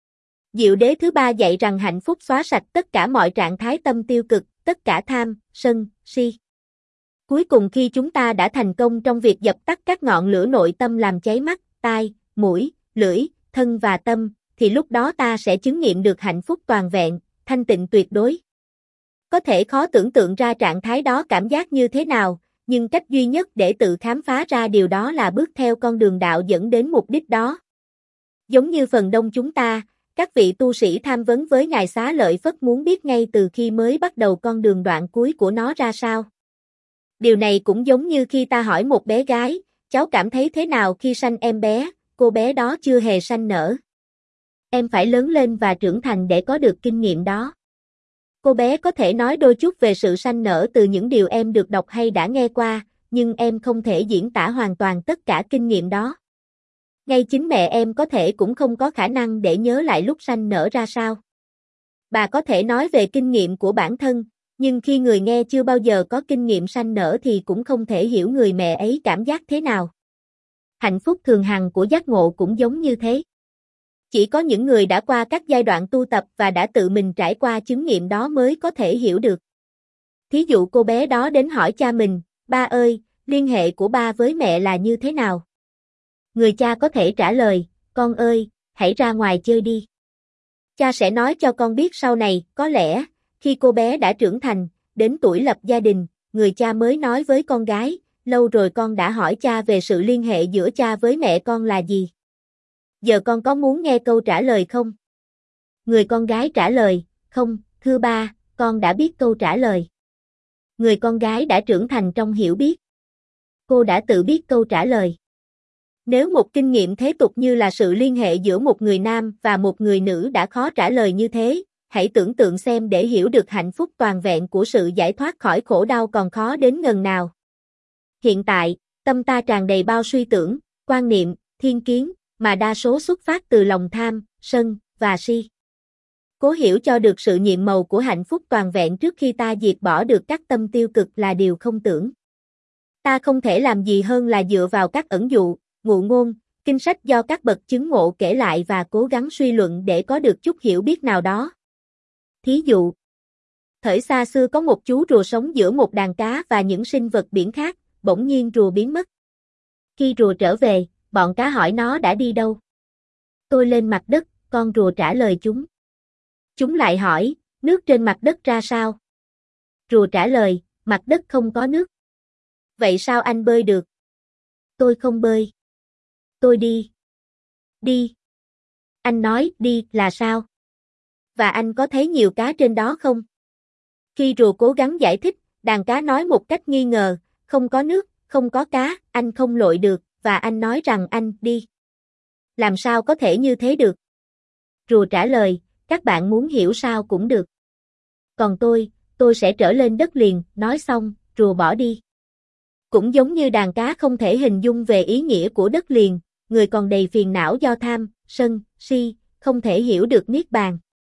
Diệu đế thứ ba dạy rằng hạnh phúc xóa sạch tất cả mọi trạng thái tâm tiêu cực, tất cả tham, sân, si. Cuối cùng khi chúng ta đã thành công trong việc dập tắt các ngọn lửa nội tâm làm cháy mắt, tai, mũi, lưỡi, thân và tâm, thì lúc đó ta sẽ chứng nghiệm được hạnh phúc toàn vẹn, thanh tịnh tuyệt đối. Có thể khó tưởng tượng ra trạng thái đó cảm giác như thế nào, nhưng cách duy nhất để tự khám phá ra điều đó là bước theo con đường đạo dẫn đến mục đích đó. Giống như phần đông chúng ta, các vị tu sĩ tham vấn với Ngài Xá Lợi Phất muốn biết ngay từ khi mới bắt đầu con đường đoạn cuối của nó ra sao. Điều này cũng giống như khi ta hỏi một bé gái, cháu cảm thấy thế nào khi sanh em bé, cô bé đó chưa hề sanh nở. Em phải lớn lên và trưởng thành để có được kinh nghiệm đó. Cô bé có thể nói đôi chút về sự sanh nở từ những điều em được đọc hay đã nghe qua, nhưng em không thể diễn tả hoàn toàn tất cả kinh nghiệm đó. Ngay chính mẹ em có thể cũng không có khả năng để nhớ lại lúc sanh nở ra sao. Bà có thể nói về kinh nghiệm của bản thân, nhưng khi người nghe chưa bao giờ có kinh nghiệm sanh nở thì cũng không thể hiểu người mẹ ấy cảm giác thế nào. Hạnh phúc thường hằng của giác ngộ cũng giống như thế. Chỉ có những người đã qua các giai đoạn tu tập và đã tự mình trải qua chứng nghiệm đó mới có thể hiểu được. Thí dụ cô bé đó đến hỏi cha mình, ba ơi, liên hệ của ba với mẹ là như thế nào? Người cha có thể trả lời, con ơi, hãy ra ngoài chơi đi. Cha sẽ nói cho con biết sau này, có lẽ, khi cô bé đã trưởng thành, đến tuổi lập gia đình, người cha mới nói với con gái, lâu rồi con đã hỏi cha về sự liên hệ giữa cha với mẹ con là gì. Giờ con có muốn nghe câu trả lời không? Người con gái trả lời, không, thưa ba, con đã biết câu trả lời. Người con gái đã trưởng thành trong hiểu biết. Cô đã tự biết câu trả lời. Nếu một kinh nghiệm thế tục như là sự liên hệ giữa một người nam và một người nữ đã khó trả lời như thế, hãy tưởng tượng xem để hiểu được hạnh phúc toàn vẹn của sự giải thoát khỏi khổ đau còn khó đến ngần nào. Hiện tại, tâm ta tràn đầy bao suy tưởng, quan niệm, thiên kiến, mà đa số xuất phát từ lòng tham, sân, và si. Cố hiểu cho được sự nhiệm màu của hạnh phúc toàn vẹn trước khi ta diệt bỏ được các tâm tiêu cực là điều không tưởng. Ta không thể làm gì hơn là dựa vào các ẩn dụ, ngụ ngôn, kinh sách do các bậc chứng ngộ kể lại và cố gắng suy luận để có được chút hiểu biết nào đó. Thí dụ, thời xa xưa có một chú rùa sống giữa một đàn cá và những sinh vật biển khác, bỗng nhiên rùa biến mất. Khi rùa trở về, bọn cá hỏi nó đã đi đâu. Tôi lên mặt đất, con rùa trả lời chúng. Chúng lại hỏi, nước trên mặt đất ra sao? Rùa trả lời, mặt đất không có nước. Vậy sao anh bơi được? Tôi không bơi. Tôi đi. Đi. Anh nói đi là sao? Và anh có thấy nhiều cá trên đó không? Khi rùa cố gắng giải thích, đàn cá nói một cách nghi ngờ, không có nước, không có cá, anh không lội được, và anh nói rằng anh đi. Làm sao có thể như thế được? Rùa trả lời, các bạn muốn hiểu sao cũng được. Còn tôi, tôi sẽ trở lên đất liền, nói xong, rùa bỏ đi. Cũng giống như đàn cá không thể hình dung về ý nghĩa của đất liền, người còn đầy phiền não do tham, sân, si, không thể hiểu được niết bàn.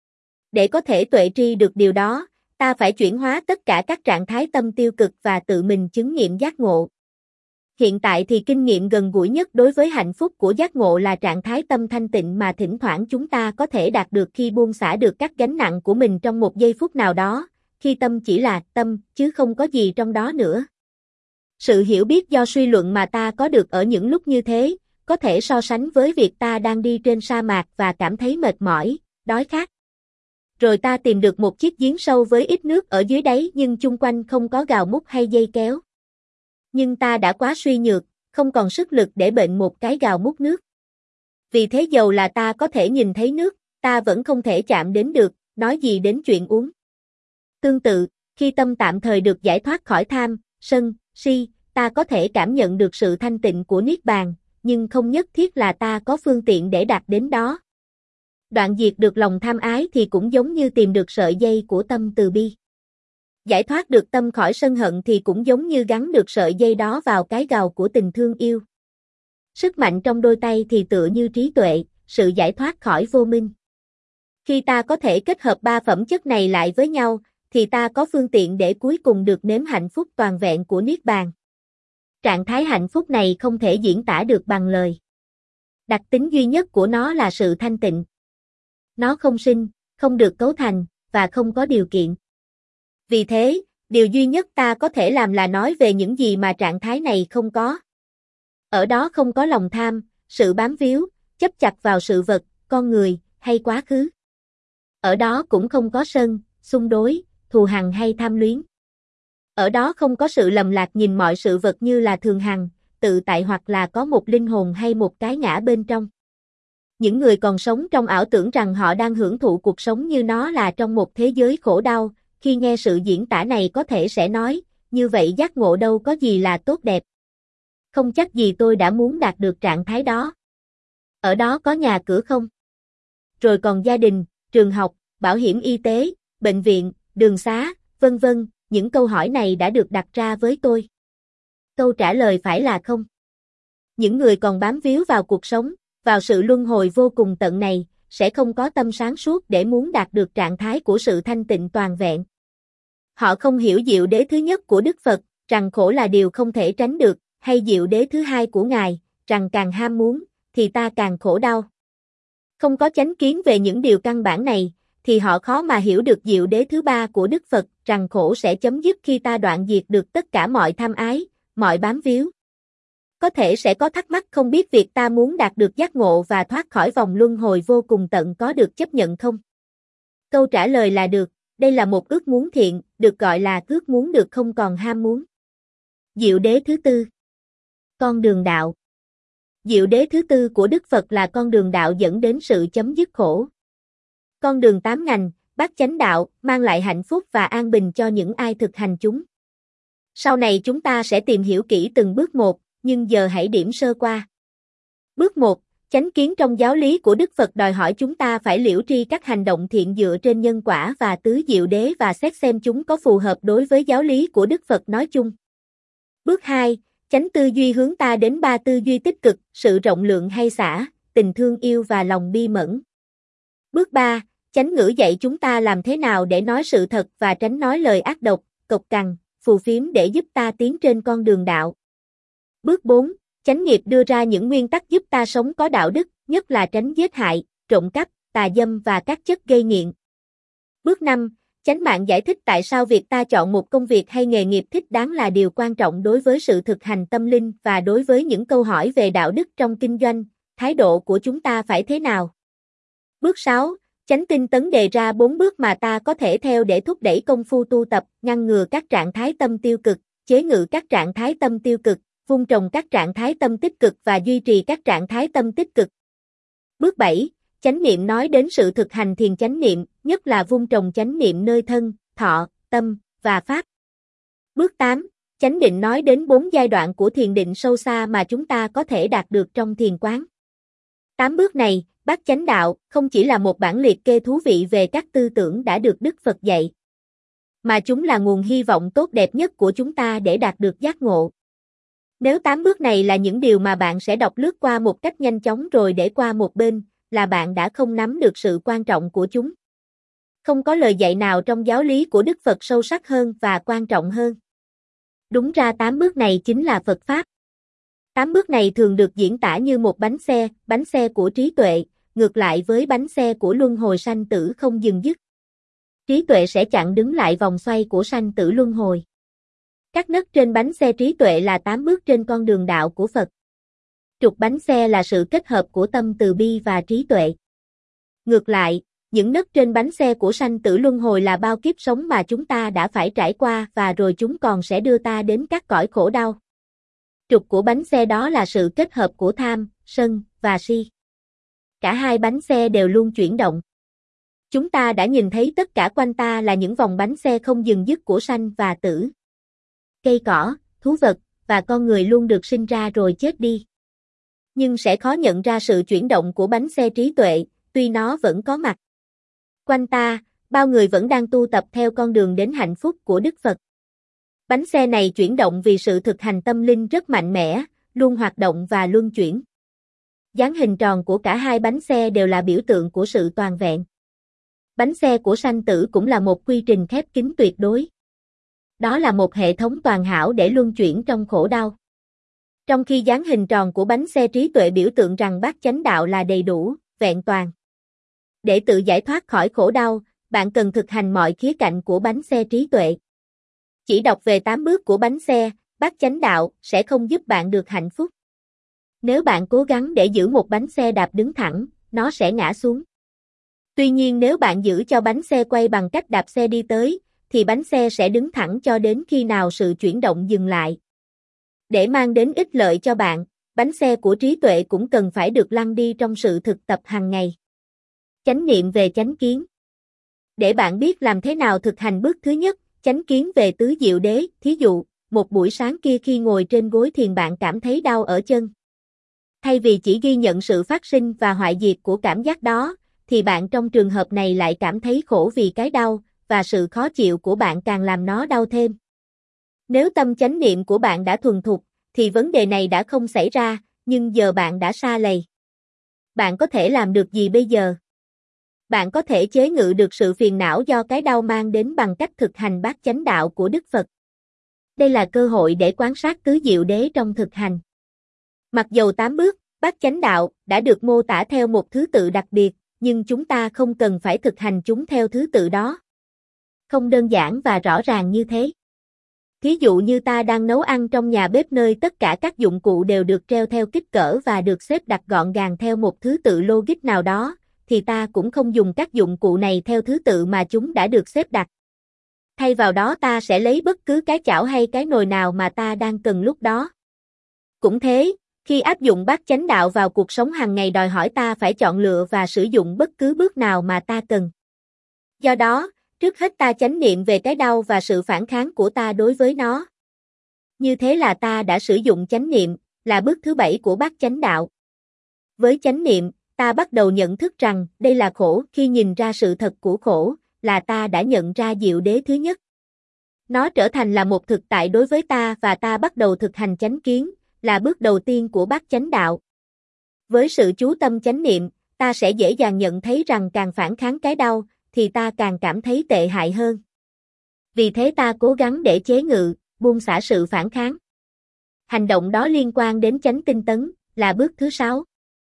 Để có thể tuệ tri được điều đó, ta phải chuyển hóa tất cả các trạng thái tâm tiêu cực và tự mình chứng nghiệm giác ngộ. Hiện tại thì kinh nghiệm gần gũi nhất đối với hạnh phúc của giác ngộ là trạng thái tâm thanh tịnh mà thỉnh thoảng chúng ta có thể đạt được khi buông xả được các gánh nặng của mình trong một giây phút nào đó, khi tâm chỉ là tâm, chứ không có gì trong đó nữa. Sự hiểu biết do suy luận mà ta có được ở những lúc như thế, có thể so sánh với việc ta đang đi trên sa mạc và cảm thấy mệt mỏi, đói khát. Rồi ta tìm được một chiếc giếng sâu với ít nước ở dưới đáy nhưng chung quanh không có gào mút hay dây kéo. Nhưng ta đã quá suy nhược, không còn sức lực để bện một cái gào mút nước. Vì thế dầu là ta có thể nhìn thấy nước, ta vẫn không thể chạm đến được, nói gì đến chuyện uống. Tương tự, khi tâm tạm thời được giải thoát khỏi tham, sân, si, ta có thể cảm nhận được sự thanh tịnh của Niết Bàn, nhưng không nhất thiết là ta có phương tiện để đạt đến đó. Đoạn diệt được lòng tham ái thì cũng giống như tìm được sợi dây của tâm từ bi. Giải thoát được tâm khỏi sân hận thì cũng giống như gắn được sợi dây đó vào cái gàu của tình thương yêu. Sức mạnh trong đôi tay thì tựa như trí tuệ, sự giải thoát khỏi vô minh. Khi ta có thể kết hợp ba phẩm chất này lại với nhau, thì ta có phương tiện để cuối cùng được nếm hạnh phúc toàn vẹn của Niết Bàn. Trạng thái hạnh phúc này không thể diễn tả được bằng lời. Đặc tính duy nhất của nó là sự thanh tịnh. Nó không sinh, không được cấu thành, và không có điều kiện. Vì thế, điều duy nhất ta có thể làm là nói về những gì mà trạng thái này không có. Ở đó không có lòng tham, sự bám víu, chấp chặt vào sự vật, con người, hay quá khứ. Ở đó cũng không có sân, xung đối, thù hằn hay tham luyến. Ở đó không có sự lầm lạc nhìn mọi sự vật như là thường hằng, tự tại hoặc là có một linh hồn hay một cái ngã bên trong. Những người còn sống trong ảo tưởng rằng họ đang hưởng thụ cuộc sống như nó là trong một thế giới khổ đau, khi nghe sự diễn tả này có thể sẽ nói, như vậy giác ngộ đâu có gì là tốt đẹp. Không chắc gì tôi đã muốn đạt được trạng thái đó. Ở đó có nhà cửa không? Rồi còn gia đình, trường học, bảo hiểm y tế, bệnh viện, đường xá, vân vân, những câu hỏi này đã được đặt ra với tôi. Câu trả lời phải là không. Những người còn bám víu vào cuộc sống, vào sự luân hồi vô cùng tận này, sẽ không có tâm sáng suốt để muốn đạt được trạng thái của sự thanh tịnh toàn vẹn. Họ không hiểu diệu đế thứ nhất của Đức Phật, rằng khổ là điều không thể tránh được, hay diệu đế thứ hai của Ngài, rằng càng ham muốn, thì ta càng khổ đau. Không có chánh kiến về những điều căn bản này, thì họ khó mà hiểu được diệu đế thứ ba của Đức Phật, rằng khổ sẽ chấm dứt khi ta đoạn diệt được tất cả mọi tham ái, mọi bám víu. Có thể sẽ có thắc mắc không biết việc ta muốn đạt được giác ngộ và thoát khỏi vòng luân hồi vô cùng tận có được chấp nhận không? Câu trả lời là được, đây là một ước muốn thiện, được gọi là ước muốn được không còn ham muốn. Diệu đế thứ tư. Con đường đạo. Diệu đế thứ tư của Đức Phật là con đường đạo dẫn đến sự chấm dứt khổ. Con đường tám ngành, bát chánh đạo, mang lại hạnh phúc và an bình cho những ai thực hành chúng. Sau này chúng ta sẽ tìm hiểu kỹ từng bước một, nhưng giờ hãy điểm sơ qua. Bước một, chánh kiến trong giáo lý của Đức Phật đòi hỏi chúng ta phải liễu tri các hành động thiện dựa trên nhân quả và tứ diệu đế và xét xem chúng có phù hợp đối với giáo lý của Đức Phật nói chung. Bước hai, chánh tư duy hướng ta đến ba tư duy tích cực, sự rộng lượng hay xả, tình thương yêu và lòng bi mẫn. Bước ba, chánh ngữ dạy chúng ta làm thế nào để nói sự thật và tránh nói lời ác độc, cộc cằn, phù phiếm để giúp ta tiến trên con đường đạo. Bước bốn, chánh nghiệp đưa ra những nguyên tắc giúp ta sống có đạo đức, nhất là tránh giết hại, trộm cắp, tà dâm và các chất gây nghiện. Bước năm, chánh mạng giải thích tại sao việc ta chọn một công việc hay nghề nghiệp thích đáng là điều quan trọng đối với sự thực hành tâm linh và đối với những câu hỏi về đạo đức trong kinh doanh, thái độ của chúng ta phải thế nào. Bước sáu, chánh tinh tấn đề ra bốn bước mà ta có thể theo để thúc đẩy công phu tu tập, ngăn ngừa các trạng thái tâm tiêu cực, chế ngự các trạng thái tâm tiêu cực, vun trồng các trạng thái tâm tích cực và duy trì các trạng thái tâm tích cực. Bước bảy, chánh niệm nói đến sự thực hành thiền chánh niệm, nhất là vun trồng chánh niệm nơi thân, thọ, tâm và pháp. Bước tám, chánh định nói đến bốn giai đoạn của thiền định sâu xa mà chúng ta có thể đạt được trong thiền quán. Tám bước này, bát chánh đạo, không chỉ là một bản liệt kê thú vị về các tư tưởng đã được Đức Phật dạy, mà chúng là nguồn hy vọng tốt đẹp nhất của chúng ta để đạt được giác ngộ. Nếu tám bước này là những điều mà bạn sẽ đọc lướt qua một cách nhanh chóng rồi để qua một bên, là bạn đã không nắm được sự quan trọng của chúng. Không có lời dạy nào trong giáo lý của Đức Phật sâu sắc hơn và quan trọng hơn. Đúng ra tám bước này chính là Phật Pháp. Tám bước này thường được diễn tả như một bánh xe, bánh xe của trí tuệ, ngược lại với bánh xe của luân hồi sanh tử không dừng dứt. Trí tuệ sẽ chặn đứng lại vòng xoay của sanh tử luân hồi. Các nấc trên bánh xe trí tuệ là tám bước trên con đường đạo của Phật. Trục bánh xe là sự kết hợp của tâm từ bi và trí tuệ. Ngược lại, những nấc trên bánh xe của sanh tử luân hồi là bao kiếp sống mà chúng ta đã phải trải qua và rồi chúng còn sẽ đưa ta đến các cõi khổ đau. Trục của bánh xe đó là sự kết hợp của tham, sân và si. Cả hai bánh xe đều luôn chuyển động. Chúng ta đã nhìn thấy tất cả quanh ta là những vòng bánh xe không dừng dứt của sanh và tử. Cây cỏ, thú vật, và con người luôn được sinh ra rồi chết đi. Nhưng sẽ khó nhận ra sự chuyển động của bánh xe trí tuệ, tuy nó vẫn có mặt. Quanh ta, bao người vẫn đang tu tập theo con đường đến hạnh phúc của Đức Phật. Bánh xe này chuyển động vì sự thực hành tâm linh rất mạnh mẽ, luôn hoạt động và luân chuyển. Dáng hình tròn của cả hai bánh xe đều là biểu tượng của sự toàn vẹn. Bánh xe của sanh tử cũng là một quy trình khép kín tuyệt đối. Đó là một hệ thống toàn hảo để luân chuyển trong khổ đau. Trong khi dáng hình tròn của bánh xe trí tuệ biểu tượng rằng bát chánh đạo là đầy đủ, vẹn toàn. Để tự giải thoát khỏi khổ đau, bạn cần thực hành mọi khía cạnh của bánh xe trí tuệ. Chỉ đọc về tám bước của bánh xe, bát chánh đạo sẽ không giúp bạn được hạnh phúc. Nếu bạn cố gắng để giữ một bánh xe đạp đứng thẳng, nó sẽ ngã xuống. Tuy nhiên nếu bạn giữ cho bánh xe quay bằng cách đạp xe đi tới, thì bánh xe sẽ đứng thẳng cho đến khi nào sự chuyển động dừng lại. Để mang đến ích lợi cho bạn, bánh xe của trí tuệ cũng cần phải được lăn đi trong sự thực tập hàng ngày. Chánh niệm về chánh kiến. Để bạn biết làm thế nào thực hành bước thứ nhất, chánh kiến về tứ diệu đế, thí dụ, một buổi sáng kia khi ngồi trên gối thiền bạn cảm thấy đau ở chân. Thay vì chỉ ghi nhận sự phát sinh và hoại diệt của cảm giác đó, thì bạn trong trường hợp này lại cảm thấy khổ vì cái đau, và sự khó chịu của bạn càng làm nó đau thêm. Nếu tâm chánh niệm của bạn đã thuần thục, thì vấn đề này đã không xảy ra, nhưng giờ bạn đã sa lầy. Bạn có thể làm được gì bây giờ? Bạn có thể chế ngự được sự phiền não do cái đau mang đến bằng cách thực hành bát chánh đạo của Đức Phật. Đây là cơ hội để quan sát tứ diệu đế trong thực hành. Mặc dầu tám bước, bát chánh đạo đã được mô tả theo một thứ tự đặc biệt, nhưng chúng ta không cần phải thực hành chúng theo thứ tự đó. Không đơn giản và rõ ràng như thế. Thí dụ như ta đang nấu ăn trong nhà bếp nơi tất cả các dụng cụ đều được treo theo kích cỡ và được xếp đặt gọn gàng theo một thứ tự logic nào đó, thì ta cũng không dùng các dụng cụ này theo thứ tự mà chúng đã được xếp đặt. Thay vào đó ta sẽ lấy bất cứ cái chảo hay cái nồi nào mà ta đang cần lúc đó. Cũng thế, khi áp dụng bát chánh đạo vào cuộc sống hàng ngày đòi hỏi ta phải chọn lựa và sử dụng bất cứ bước nào mà ta cần. Do đó, trước hết ta chánh niệm về cái đau và sự phản kháng của ta đối với nó. Như thế là ta đã sử dụng chánh niệm, là bước thứ bảy của bát chánh đạo. Với chánh niệm, ta bắt đầu nhận thức rằng đây là khổ. Khi nhìn ra sự thật của khổ, là ta đã nhận ra diệu đế thứ nhất. Nó trở thành là một thực tại đối với ta và ta bắt đầu thực hành chánh kiến, là bước đầu tiên của bát chánh đạo. Với sự chú tâm chánh niệm, ta sẽ dễ dàng nhận thấy rằng càng phản kháng cái đau, thì ta càng cảm thấy tệ hại hơn. Vì thế ta cố gắng để chế ngự, buông xả sự phản kháng. Hành động đó liên quan đến chánh tinh tấn, là bước thứ sáu.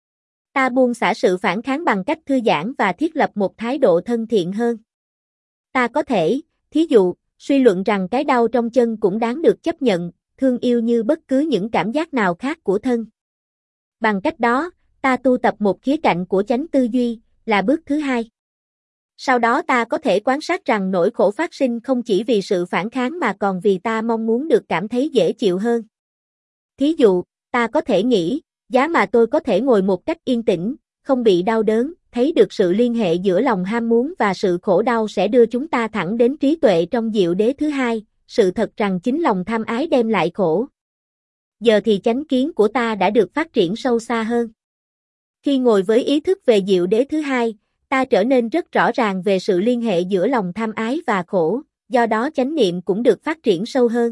Ta buông xả sự phản kháng bằng cách thư giãn và thiết lập một thái độ thân thiện hơn. Ta có thể, thí dụ, suy luận rằng cái đau trong chân cũng đáng được chấp nhận, thương yêu như bất cứ những cảm giác nào khác của thân. Bằng cách đó, ta tu tập một khía cạnh của chánh tư duy, là bước thứ hai. Sau đó ta có thể quan sát rằng nỗi khổ phát sinh không chỉ vì sự phản kháng mà còn vì ta mong muốn được cảm thấy dễ chịu hơn. Thí dụ, ta có thể nghĩ, giá mà tôi có thể ngồi một cách yên tĩnh, không bị đau đớn, thấy được sự liên hệ giữa lòng ham muốn và sự khổ đau sẽ đưa chúng ta thẳng đến trí tuệ trong diệu đế thứ hai, sự thật rằng chính lòng tham ái đem lại khổ. Giờ thì chánh kiến của ta đã được phát triển sâu xa hơn. Khi ngồi với ý thức về diệu đế thứ hai, ta trở nên rất rõ ràng về sự liên hệ giữa lòng tham ái và khổ, do đó chánh niệm cũng được phát triển sâu hơn.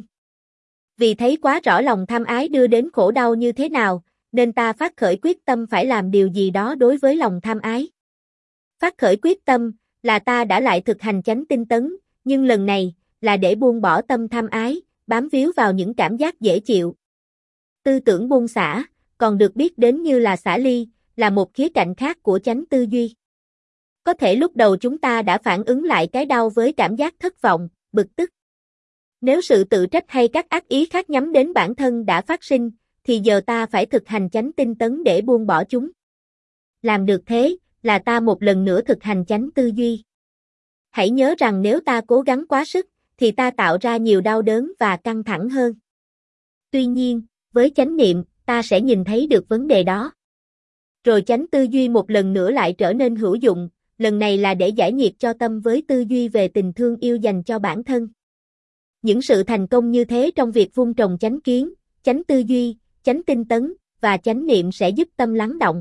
Vì thấy quá rõ lòng tham ái đưa đến khổ đau như thế nào, nên ta phát khởi quyết tâm phải làm điều gì đó đối với lòng tham ái. Phát khởi quyết tâm là ta đã lại thực hành chánh tinh tấn, nhưng lần này là để buông bỏ tâm tham ái, bám víu vào những cảm giác dễ chịu. Tư tưởng buông xả, còn được biết đến như là xả ly, là một khía cạnh khác của chánh tư duy. Có thể lúc đầu chúng ta đã phản ứng lại cái đau với cảm giác thất vọng, bực tức. Nếu sự tự trách hay các ác ý khác nhắm đến bản thân đã phát sinh, thì giờ ta phải thực hành chánh tinh tấn để buông bỏ chúng. Làm được thế, là ta một lần nữa thực hành chánh tư duy. Hãy nhớ rằng nếu ta cố gắng quá sức, thì ta tạo ra nhiều đau đớn và căng thẳng hơn. Tuy nhiên, với chánh niệm, ta sẽ nhìn thấy được vấn đề đó. Rồi chánh tư duy một lần nữa lại trở nên hữu dụng, lần này là để giải nhiệt cho tâm với tư duy về tình thương yêu dành cho bản thân. Những sự thành công như thế trong việc vun trồng chánh kiến, chánh tư duy, chánh tinh tấn và chánh niệm sẽ giúp tâm lắng động.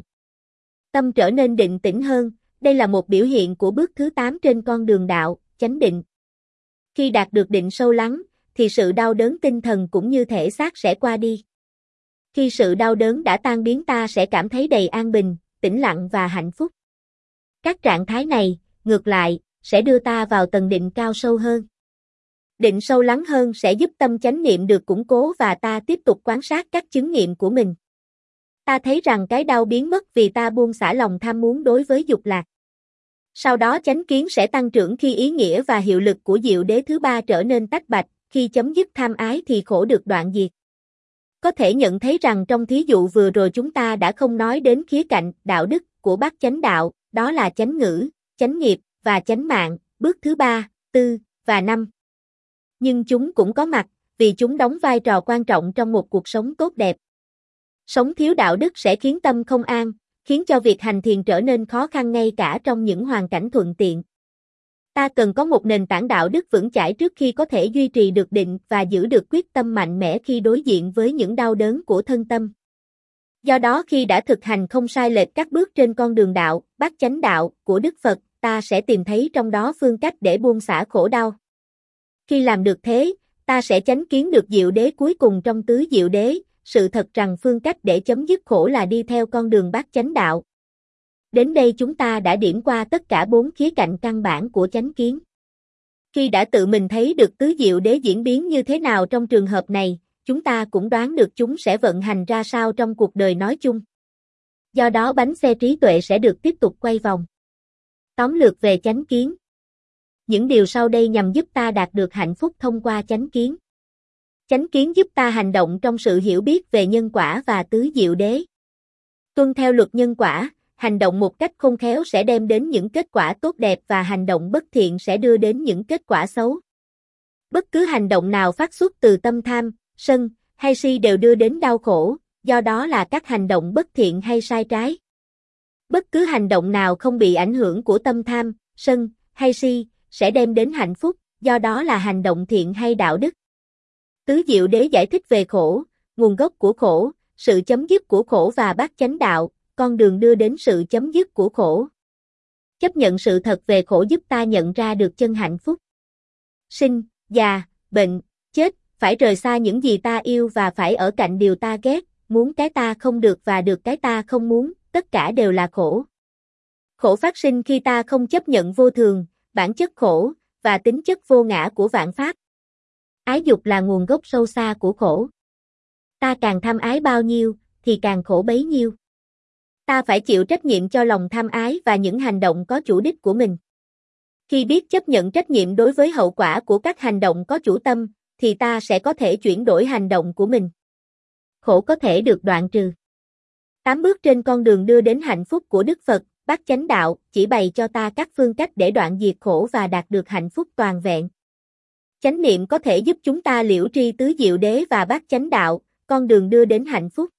Tâm trở nên định tĩnh hơn, đây là một biểu hiện của bước thứ tám trên con đường đạo, chánh định. Khi đạt được định sâu lắng, thì sự đau đớn tinh thần cũng như thể xác sẽ qua đi. Khi sự đau đớn đã tan biến ta sẽ cảm thấy đầy an bình, tĩnh lặng và hạnh phúc. Các trạng thái này, ngược lại, sẽ đưa ta vào tầng định cao sâu hơn. Định sâu lắng hơn sẽ giúp tâm chánh niệm được củng cố và ta tiếp tục quan sát các chứng nghiệm của mình. Ta thấy rằng cái đau biến mất vì ta buông xả lòng tham muốn đối với dục lạc. Sau đó chánh kiến sẽ tăng trưởng khi ý nghĩa và hiệu lực của diệu đế thứ ba trở nên tách bạch, khi chấm dứt tham ái thì khổ được đoạn diệt. Có thể nhận thấy rằng trong thí dụ vừa rồi chúng ta đã không nói đến khía cạnh đạo đức của bát chánh đạo, đó là chánh ngữ, chánh nghiệp và chánh mạng, bước thứ ba, tư và năm. Nhưng chúng cũng có mặt, vì chúng đóng vai trò quan trọng trong một cuộc sống tốt đẹp. Sống thiếu đạo đức sẽ khiến tâm không an, khiến cho việc hành thiền trở nên khó khăn ngay cả trong những hoàn cảnh thuận tiện. Ta cần có một nền tảng đạo đức vững chãi trước khi có thể duy trì được định và giữ được quyết tâm mạnh mẽ khi đối diện với những đau đớn của thân tâm. Do đó khi đã thực hành không sai lệch các bước trên con đường đạo, bát chánh đạo của Đức Phật, ta sẽ tìm thấy trong đó phương cách để buông xả khổ đau. Khi làm được thế, ta sẽ chánh kiến được diệu đế cuối cùng trong tứ diệu đế, sự thật rằng phương cách để chấm dứt khổ là đi theo con đường bát chánh đạo. Đến đây chúng ta đã điểm qua tất cả bốn khía cạnh căn bản của chánh kiến. Khi đã tự mình thấy được tứ diệu đế diễn biến như thế nào trong trường hợp này, chúng ta cũng đoán được chúng sẽ vận hành ra sao trong cuộc đời nói chung. Do đó bánh xe trí tuệ sẽ được tiếp tục quay vòng. Tóm lược về chánh kiến. Những điều sau đây nhằm giúp ta đạt được hạnh phúc thông qua chánh kiến. Chánh kiến giúp ta hành động trong sự hiểu biết về nhân quả và tứ diệu đế. Tuân theo luật nhân quả, hành động một cách khôn khéo sẽ đem đến những kết quả tốt đẹp và hành động bất thiện sẽ đưa đến những kết quả xấu. Bất cứ hành động nào phát xuất từ tâm tham, sân hay si đều đưa đến đau khổ, do đó là các hành động bất thiện hay sai trái. Bất cứ hành động nào không bị ảnh hưởng của tâm tham, sân hay si sẽ đem đến hạnh phúc, do đó là hành động thiện hay đạo đức. Tứ diệu đế giải thích về khổ, nguồn gốc của khổ, sự chấm dứt của khổ và bát chánh đạo, con đường đưa đến sự chấm dứt của khổ. Chấp nhận sự thật về khổ giúp ta nhận ra được chân hạnh phúc. Sinh, già, bệnh, chết, phải rời xa những gì ta yêu và phải ở cạnh điều ta ghét, muốn cái ta không được và được cái ta không muốn, tất cả đều là khổ. Khổ phát sinh khi ta không chấp nhận vô thường, bản chất khổ, và tính chất vô ngã của vạn pháp. Ái dục là nguồn gốc sâu xa của khổ. Ta càng tham ái bao nhiêu, thì càng khổ bấy nhiêu. Ta phải chịu trách nhiệm cho lòng tham ái và những hành động có chủ đích của mình. Khi biết chấp nhận trách nhiệm đối với hậu quả của các hành động có chủ tâm, thì ta sẽ có thể chuyển đổi hành động của mình. Khổ có thể được đoạn trừ. Tám bước trên con đường đưa đến hạnh phúc của Đức Phật, bát chánh đạo, chỉ bày cho ta các phương cách để đoạn diệt khổ và đạt được hạnh phúc toàn vẹn. Chánh niệm có thể giúp chúng ta liễu tri tứ diệu đế và bát chánh đạo, con đường đưa đến hạnh phúc.